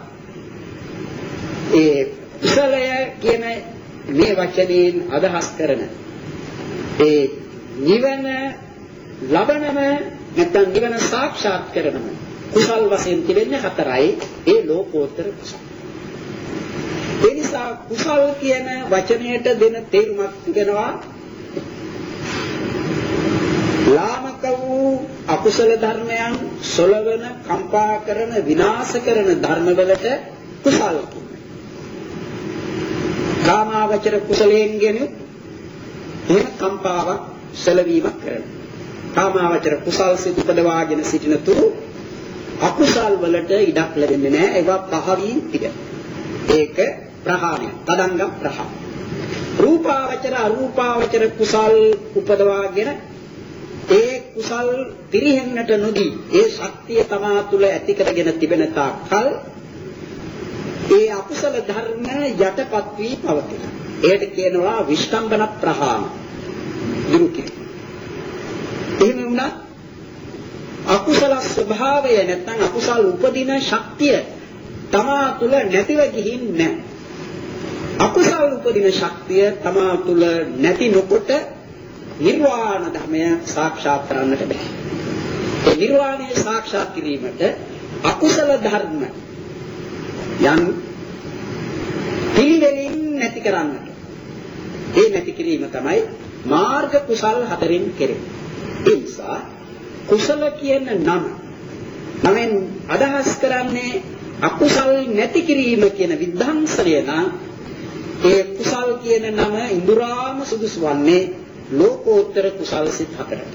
ඒ කුසලය කියන මේ වචනයෙන් අදහස් කරන ඒ නිවන ලබනම නැත්නම් නිවන සාක්ෂාත් කරනම කුසල් වශයෙන් තිබෙන්නේ හතරයි. ඒ ලෝකෝත්තර කුසල. ඒ නිසා කුසල් කියන වචනයට දෙන තේරුමක් තිබෙනවා. ලාමක වූ අකුසල ධර්මයන් සොලවන, කම්පා කරන, විනාශ කරන ධර්මවලට කුසල් කියනවා. කාමාවචර කුසලයෙන් ගෙන එහෙම කම්පාවක් සැලවීමක් කරනවා. කාමාවචර කුසල් සිත උපදවාගෙන සිටින තුරු අකුසල් වලට ඉඩක් ලැබෙන්නේ නැහැ. ඒවා පහවින් පිට. ඒක ප්‍රහාණය. තදංග ප්‍රහාණය. රූපාවචර අරූපාවචර කුසල් උපදවාගෙන ඒ කුසල් පිරිහෙන්නට නොදී ඒ ශක්තිය තමා තුළ ඇති කරගෙන තිබෙන තාක්කල් ඒ අකුසල ධර්ම යටපත් වී පවතින. ඒකට කියනවා විස්තම්බන ප්‍රහාණ. දුරු කිරීම. එහෙම වුණා අකුසල ස්වභාවය නැත්නම් අකුසල් උපදින ශක්තිය තමා තුළ නැතිව ගිහින් නැහැ. අකුසල් උපදින ශක්තිය තමා තුළ නැති නොකොට නිර්වාණ ධර්මය සාක්ෂාත් කරන්නට බෑ. ඒ නිර්වාණය සාක්ෂාත් කිරීමට අකුසල ධර්ම යම් පිළිවෙලින් නැති කරන්නට. ඒ නැති කිරීම තමයි මාර්ග කුසල් හතරෙන් කෙරෙන්නේ. ඒ නිසා කුසල කියන නම නමෙන් අදහස් කරන්නේ අකුසල් නැති කිරීම කියන විද්ධාංශය නම් ඒ කුසල් කියන නම ඉඳුරාම සුදුසු වන්නේ ලෝකෝත්තර කුසල් සිත් හතරට.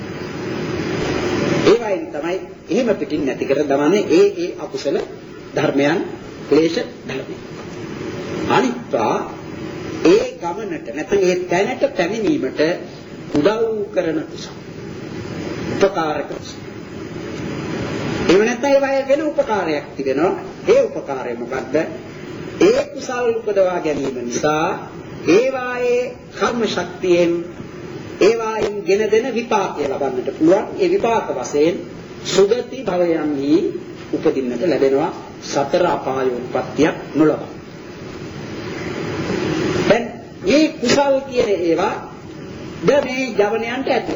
ඒ වයින් තමයි එහෙම පිටින් නැති කර දවන්නේ ඒ ඒ අකුසල ධර්මයන් ක්ලේශ ධර්ම. අනිත්වා ඒ ගමනට නැත්නම් ඒ තැනට පැමිණීමට උදව් කරන කුසල. උපකාරක කුසල. එහෙම නැත්නම් ඒ වගේ වෙන උපකාරයක් තිබෙනවා. ඒ උපකාරය මොකද්ද? ඒ කුසල් උපදවා ගැනීම නිසා ඒ වායේ කර්ම ශක්තියෙන් ඒ වායින් ගෙන දෙන විපාකය ලබන්නට පුළුවන්. ඒ විපාක වශයෙන් සුගති භවයන්හි උපදින්නට ලැබෙනවා. සතර අපාය උත්පත්තියක් නොලබ. දැන් මේ කුසල් කියන ඒවා ද මේ ජවනයන්ට ඇති.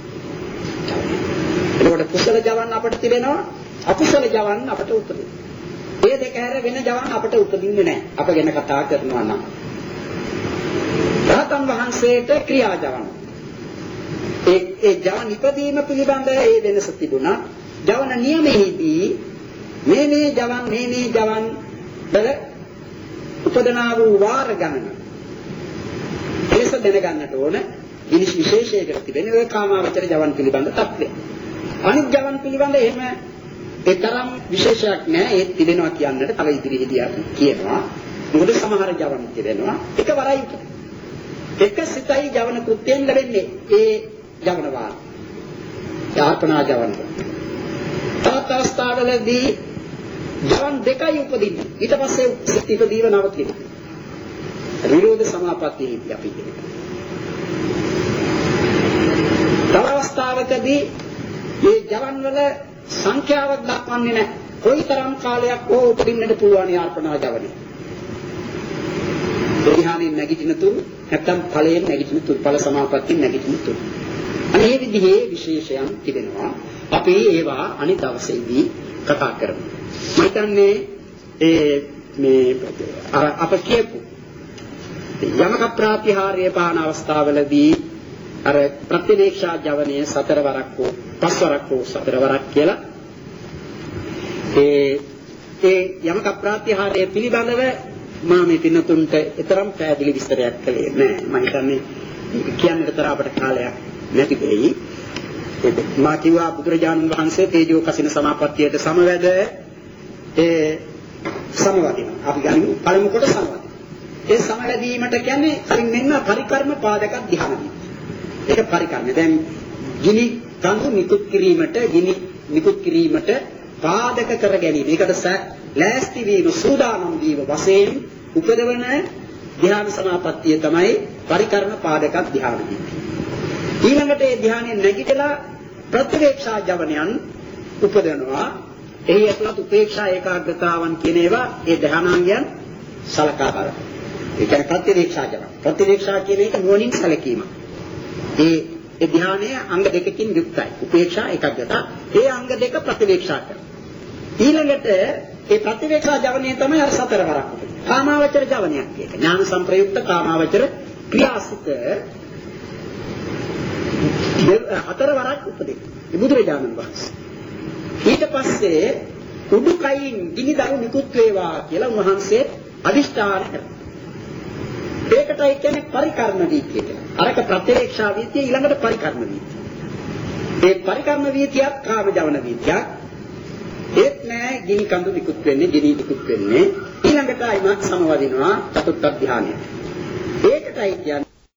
එතකොට කුසල ජවන් අපට තිබෙනවා, අකුසල ජවන් අපට උපදිනවා. මේ දෙක හැර වෙන ජවන් අපට උපදින්නේ නැහැ. අප ගැන කතා කරනවා නම්. රහතන් වහන්සේට ක්‍රියා ජවන්. ඒ ඒ ජවන් ඉදීම පිළිබඳ ඒ වෙනස තිබුණා. ජවන නියමෙහිදී මේ මේ ජවන් මේ මේ ජවන් වල උපදනා වූ වාර ගණන එලෙස දැනගන්නට ඕන. විනිශ් විශේෂයකට තිබෙන ඒ කාමාවචර ජවන් පිළිබඳ තත්ත්වය. අනිත් ජවන් පිළිබඳ එහෙම ඒ තරම් විශේෂයක් නැහැ. ඒත් තිබෙනවා කියන්නට තව ඉදිරියේදී අපි කියනවා. මොකද සමහර ජවන් තිබෙනවා එකවරයි එක සිතයි ජවන කෘත්‍යයෙන් ලැබෙන්නේ. ඒ ජවන වාර. යාපනා ජවන්. තවත් අවස්ථාවලදී ජවන් දෙකයි උපදින්නේ. ඊට පස්සේ සිත් ඉපදීම නවතිනවා. විරෝධ සමාපත්තියේදී අපි කියනවා. තව අවස්ථාවකදී මේ ජවන් වල සංඛ්‍යාවක් දක්වන්නේ නැහැ. කොයිතරම් කාලයක් ඕ උපදින්නට පුළුවන් යාපනා ජවනේ. ධ්‍යානෙන් නැගිටින තුරු නැත්නම් ඵලයෙන් නැගිටින තුරු ඵල සමාපත්තියෙන් නැගිටින තුරු. අනේ විදිහේ විශේෂයන් තිබෙනවා. අපි ඒවා අනිත් දවසේදී කතා කරමු. මම හිතන්නේ ඒ මේ අප කියපු යමක ප්‍රාතිහාර්ය පාන අවස්ථාවලදී අර ප්‍රතිවේක්ෂා ජවනයේ සතර වරක් හෝ පස් වරක් හෝ සතර වරක් කියලා ඒ ඒ යමක ප්‍රාතිහාර්ය පිළිබඳව මා මේ පින්නතුන්ට ඊතරම් පැහැදිලි විස්තරයක් කළේ නෑ. මම හිතන්නේ කියන්නට තර අපට කාලයක් නැති වෙයි. මා කිව්වා බුදුරජාණන් වහන්සේ තේජෝ කසින සමාපත්තියට සමවැද ඒ සමවදින. අපි ගනිමු පළමු කොට සමවදින. ඒ සමවැදීමට කියන්නේ කලින් මෙන්න පරිකර්ම පාදක ධ්‍යානයි. ඒක පරිකර්ම. දැන් ගිනි කඳු නිකුත් කිරීමට ගිනි නිකුත් කිරීමට පාදක කර ගැනීම. ඒකට ලෑස්ති වීම සූදානම් වීම වශයෙන් උපදවන ධ්‍යාන සමාපත්තිය තමයි පරිකර්ම පාදක ධ්‍යානය. ඊළඟට ඒ ධ්‍යානයෙන් නැගිටලා ප්‍රතිවේක්ෂා ජවනයන් උපදවනවා. එහි ඇතුළත් උපේක්ෂා ඒකාග්‍රතාවන් කියන ඒවා ඒ ධ්‍යානාංගයන් සලකා බලනවා. ඒ කියන්නේ ප්‍රතිවේක්ෂා ජවන. ප්‍රතිවේක්ෂා කියන එක නුවණින් සැලකීම. ඒ ඒ ධ්‍යානය අංග දෙකකින් යුක්තයි. උපේක්ෂා ඒකාග්‍රතාව. ඒ අංග දෙක ප්‍රතිවේක්ෂා කරනවා. ඊළඟට ඒ ප්‍රතිවේක්ෂා ජවනය තමයි අර සතර වරක්. කාමාවචර ජවනයක් කියන. ඥාන සංප්‍රයුක්ත කාමාවචර ක්‍රියාසිත හතර වරක් උපදින. බුදුරජාණන් වහන්සේ. ඊට පස්සේ උඩුකයින් ගිනිදරු නිකුත් වේවා කියලා උන්වහන්සේ අදිෂ්ඨාන කරා. ඒකටයි කියන්නේ පරිකර්ම වීතිය කියලා. අරක ප්‍රතිවේක්ෂා වීතිය ඊළඟට පරිකර්ම වීතිය. ඒ පරිකර්ම වීතියක් කාම ජවන වීතියක්. ඒත් නෑ ගිනි කඳු නිකුත් වෙන්නේ ගිනි නිකුත් වෙන්නේ ඊළඟට අයිමත් සමවදිනවා චතුත්ථ ධානය. ඒකටයි කියන්නේ